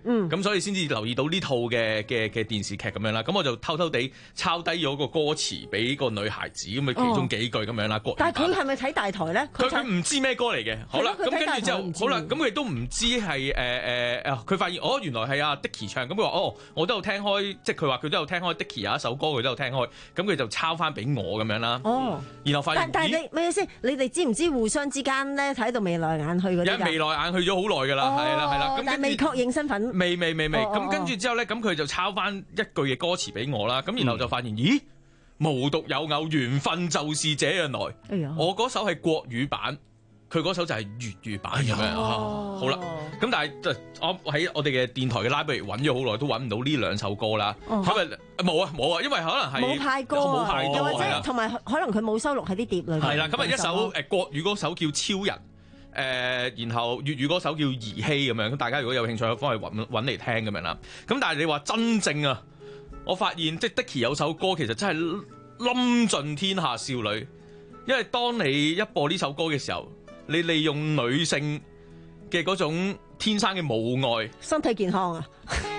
嗯， 咁所以先至留意到呢套嘅嘅嘅電視劇咁樣啦。咁我就偷偷地抄低咗個歌詞俾個女孩子咁嘅其中幾句咁樣啦。國語版。 但係佢係咪睇大台咧？ 佢佢唔知咩歌嚟嘅。好啦，咁跟住之後，好啦，咁佢都唔知係誒誒誒，佢發現哦原來係阿 Dicky 唱，咁佢話哦我都有聽開，即係佢話佢都有聽開 Dicky 有一首歌佢都有聽開，咁佢就抄翻俾我咁樣啦。 哦， 然後發現但但係你咩先？你哋知唔知互相之間咧睇到眉來眼去嗰啲㗎？ 有眉來眼去咗好耐㗎啦，係啦係啦。咁但係未確認身份。 未未未未。 哦咁跟住之後咧，咁佢就抄翻一句嘅歌詞俾我啦。咁然後就發現，咦，無獨有偶，緣分就是這樣來。 哎呀， 我嗰首係國語版，佢嗰首就係粵語版咁樣。好啦，咁但係我喺我哋嘅電台嘅 library 揾咗好耐，都揾唔到呢兩首歌啦。係咪冇啊冇啊？因為可能係冇派歌冇派到， 又或者同埋可能佢冇收錄喺啲碟裏面。 係啦，咁啊一首誒國語嗰首叫超人。誒、呃，然後粵語嗰首叫兒戲咁樣，咁大家如果有興趣，可以幫佢揾揾嚟聽咁樣啦。咁但係你話真正啊，我發現即係 Dicky 有首歌其實真係冧盡天下少女，因為當你一播呢首歌嘅時候，你利用女性嘅嗰種天生嘅母愛， 身體健康啊！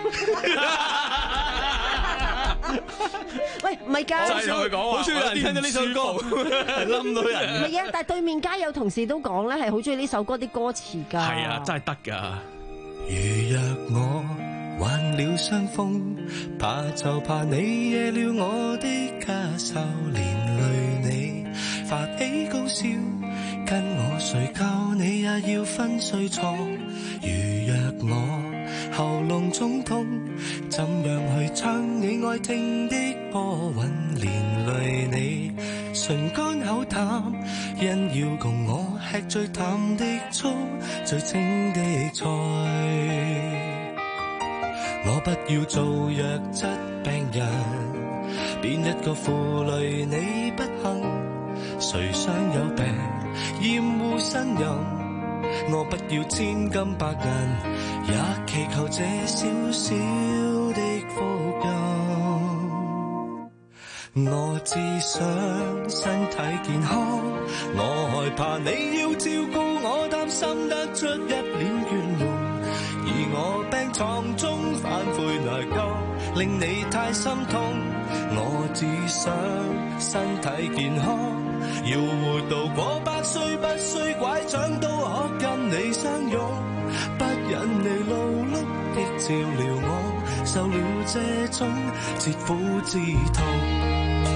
喂，唔係㗎， 就係同佢講話， 好中意有人聽到呢首歌，冧到人。 唔係啊，但係對面街有同事都講咧，係好中意呢首歌啲歌詞㗎。 係啊，真係得㗎。 如若我患了傷風，怕就怕你惹了我的家愁，連累你發起高燒，跟我睡覺你也要分睡床。如若我喉嚨中痛，怎樣去唱你愛聽的波韻，連累你唇乾口淡，因要共我吃最淡的粥，最清的菜。我不要做弱質病人，變一個負累你不幸，誰想有病厭惡呻吟。我不要千金百銀，也祈求這小小的福音。我只想身體健康，我害怕你要照顧我，擔心得出一臉怨容，而我病床中反悔內疚，令你太心痛。我只想身體健康，要活到過百歲，不需拐杖都可跟你相擁，不忍你勞碌的照料我，受了這種切膚之痛。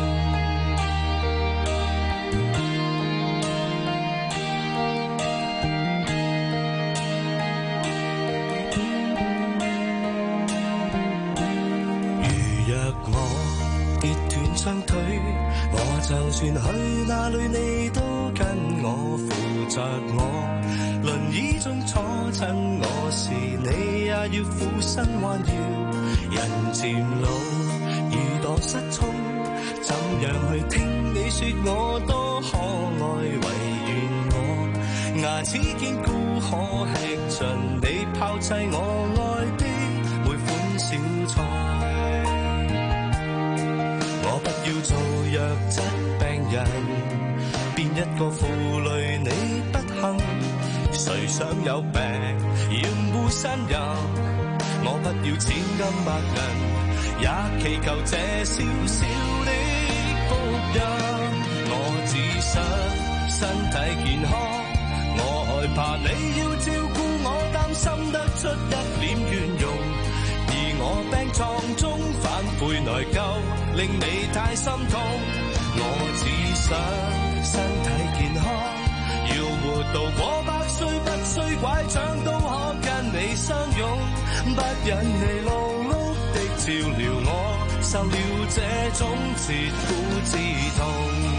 雙腿，我就算去哪裏，你都跟我扶着我。輪椅中坐親我時，你也要俯身彎腰。人漸老，耳朵失聰，怎樣去聽你說我多可愛？唯願我牙齒堅固，可吃盡你拋棄我愛的每款小菜。我不要做弱質病人，變一個負累你不幸，誰想有病厭惡呻吟。我不要千金百銀，也祈求這小小的福音。我只想身體健康，我害怕你要照顧我，擔心得出一臉怨容，而我病床中反悔內疚，令你太心痛。我只想身體健康，要活到過百歲，不需拐杖都可跟你相擁，不忍你勞碌的照料我，受了這種切膚之痛。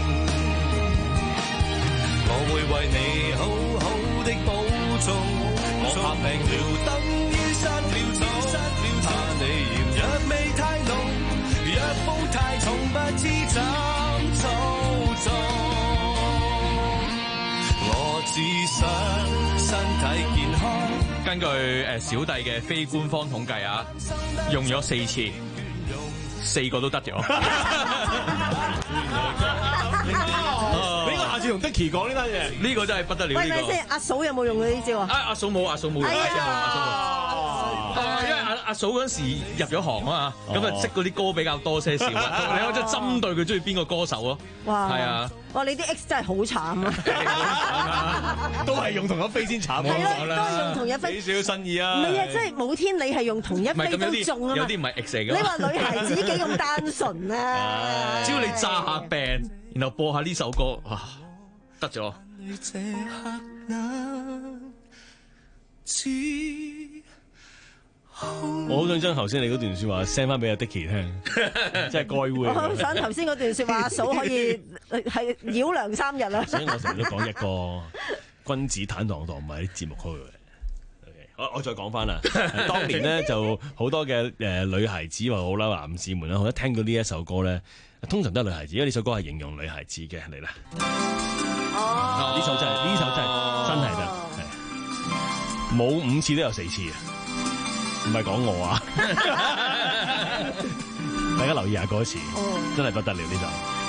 我會為你好好的保重，我怕病了等於失了蹤，怕你嫌藥味太濃，藥布太重，不知怎操縱。我只想身體健康。 根據誒小弟嘅非官方統計啊，用咗四次，四個都得咗。 你應該下次同 Dicky 講呢單嘢， 呢個真係不得了。 喂，咪先，阿嫂有冇用過呢招啊？ 啊，阿嫂冇，阿嫂冇用。 哎呀， 阿嫂冇。因為阿嫂嗰陣時入咗行啊嘛，咁啊識嗰啲歌比較多些少啊。你可以針對佢中意邊個歌手咯。 哇！ 係啊！ 哇！你啲 X 真係好慘啊！ 都係用同一飛先慘。 係咯，都係用同一飛。 俾少少新意啊！ 唔係啊，即係冇天理係用同一飛都中啊嘛。 有啲唔係 X 嚟㗎。 你話女孩子幾咁單純啊？ 只要你揸下 band，然後播下呢首歌，啊，得咗。 我好想將頭先你嗰段説話 send 翻俾阿 Dicky 聽，真係該會。 我好想頭先嗰段説話，阿嫂可以係繞梁三日啦。 所以我成日都講一個君子坦蕩蕩，唔係啲節目開嘅。我我再講翻啦，當年咧就好多嘅誒女孩子話好啦，男士們啦，一聽到呢一首歌咧，通常都係女孩子，因為呢首歌係形容女孩子嘅嚟啦。哦，呢首真係呢首真係真係得，冇五次都有四次啊！唔係講我啊，大家留意下歌詞，真係不得了呢首。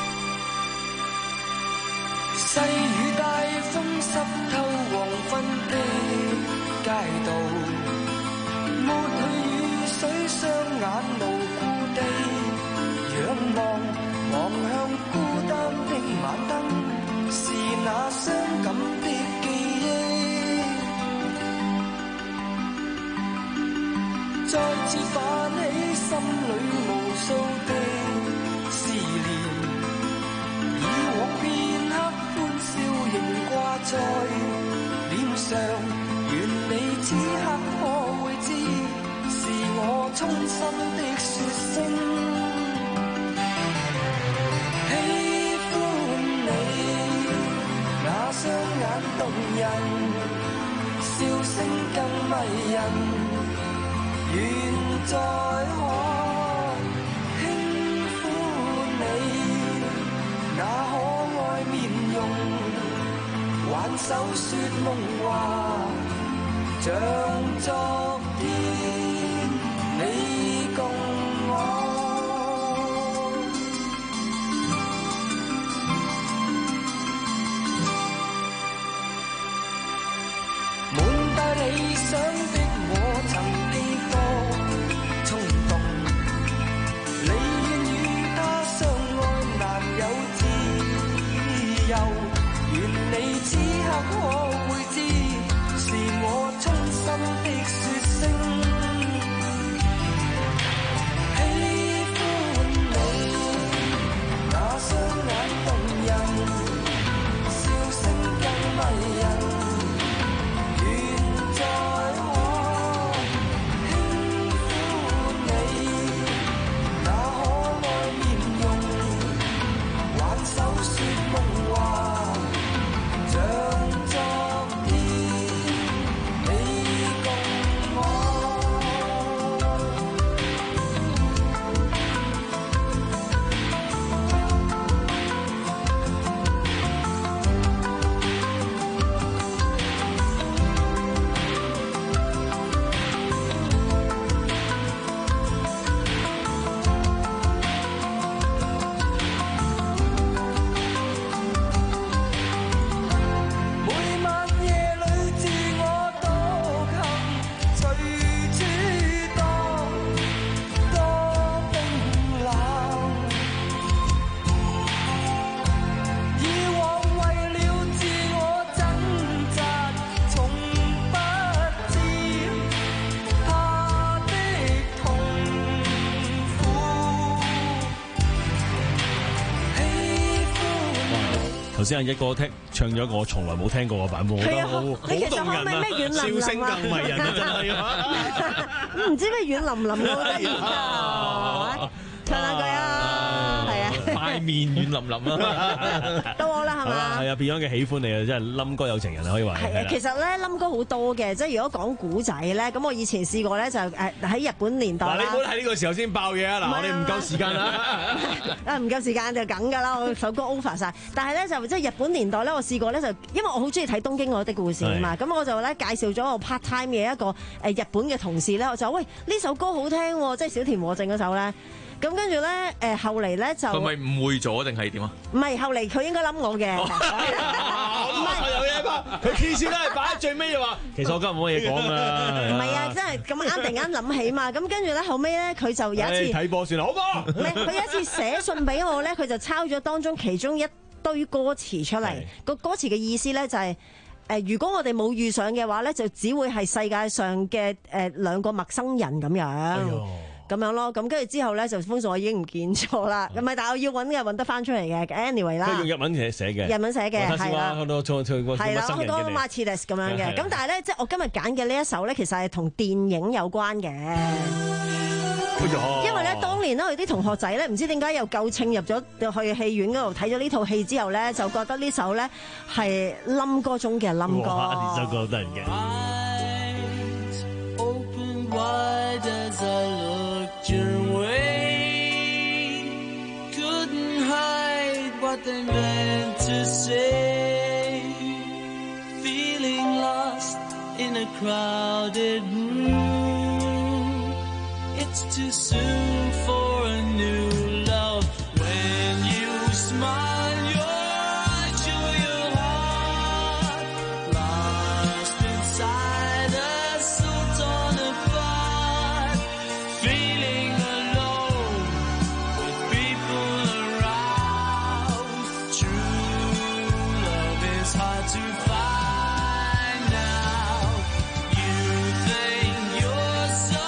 細雨大風濕透黃昏的街道，抹去雨水，雙眼無故地仰望，望向孤單的晚燈，是那傷感的記憶。再次泛起心裏無數的思念，以往片刻歡笑仍掛在臉上，願你此刻可會知，是我衷心的說聲喜歡你，那雙眼動人，笑聲更迷人。願再可輕撫你，那可愛面容，挽手說夢話，像昨天你共我。滿帶理想的我曾願你此刻可會知，是我衷心的說聲喜歡你，那雙眼動人，笑聲更迷人。願再可輕撫你，那可愛面容，挽手說夢話。 頭先阿一哥聽唱咗個我從來冇聽過嘅版本，我覺得好好動人啊！笑聲更迷人啊，真係唔知咩軟腍腍嘅得意啊！唱兩句啊，係啊， 塊面軟腍腍啊， 到我啦，係嘛？ 係啊 ，Beyond 嘅喜歡你啊，真係冧哥有情人啊，可以話係啊。其實咧冧哥好多嘅，即係如果講古仔咧，咁我以前試過咧就誒喺日本年代啦。 嗱，你唔好喺呢個時候先爆嘢啊！嗱，我哋唔夠時間啦。 啊，唔夠時間就梗㗎啦，我首歌 over 晒。但係咧就即係日本年代咧，我試過咧就因為我好中意睇《東京愛的故事》啊嘛，咁我就咧介紹咗我 part time 嘅一個誒日本嘅同事咧，我就喂呢首歌好聽喎，即係小田和正嗰首咧。咁跟住咧，誒後嚟咧就佢咪誤會咗定係點啊？ 唔係後嚟佢應該冧我嘅，唔係害怕，佢次次都係擺喺最尾就話，其實我今日冇乜嘢講啦。 唔係啊，真係咁啱突然間諗起嘛，咁跟住咧後尾咧佢就有一次睇波算啦，好波。 唔係佢有一次寫信俾我咧，佢就抄咗當中其中一堆歌詞出嚟，個歌詞嘅意思咧就係、是。誒，如果我哋冇遇上嘅話咧，就只會係世界上嘅誒兩個陌生人咁樣，咁、哎、樣咯。咁跟住之後咧，就封信我已經唔見咗啦。咁咪、嗯，但係我要揾嘅揾得翻出嚟嘅。anyway 啦， 佢用日文寫寫嘅， 日文寫嘅係啦， 好多錯錯係啦，好多 Martinez 咁樣嘅。咁但係咧，即係我今日揀嘅呢一首咧，其實係同電影有關嘅。因為咧，當年咧，佢啲同學仔咧，唔知點解又夠稱入咗去戲院嗰度睇咗呢套戲之後咧，就覺得呢首咧係冧歌中嘅冧歌。 呢首歌好得人驚。 It's too soon for a new love. When you smile, your eyes show your heart. Lost inside a soul torn apart. Feeling alone with people around. True love is hard to find now. You think you're so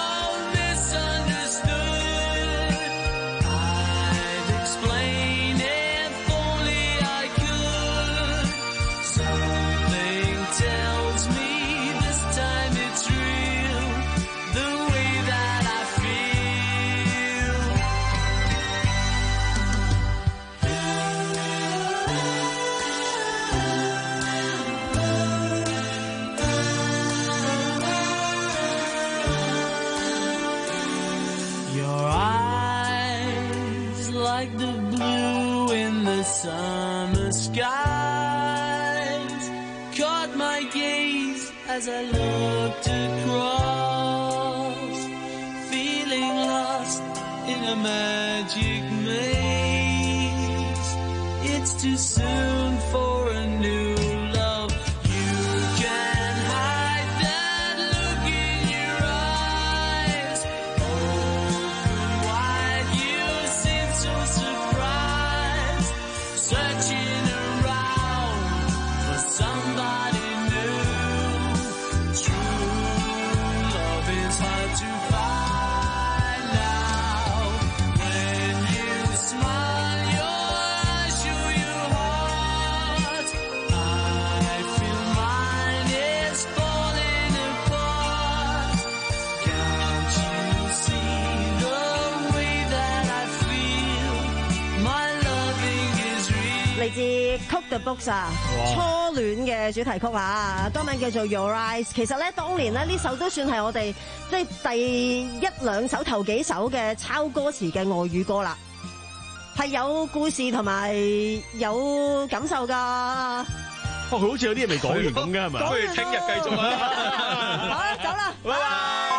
summer skies caught my gaze as I looked across, feeling lost in a magic maze. It's too soon for a new love. You can hide that look in your eyes. Open wide, you seem so surprised. Searching around for somebody new. True love is hard to find now. When you smile, your eyes show your heart. I feel mine is falling apart. Can't you see the way that I feel? My loving is real. 嚟自 Cook the Books 啊，初戀嘅主題曲啊，歌名叫做 Your Eyes。其實咧，當年咧呢首都算係我哋即係第一兩首頭幾首嘅抄歌詞嘅外語歌啦，係有故事同埋有感受㗎。 哦，佢好似有啲嘢未講完咁嘅係咪？ 不如聽日繼續啦。 好啦，走啦，拜拜。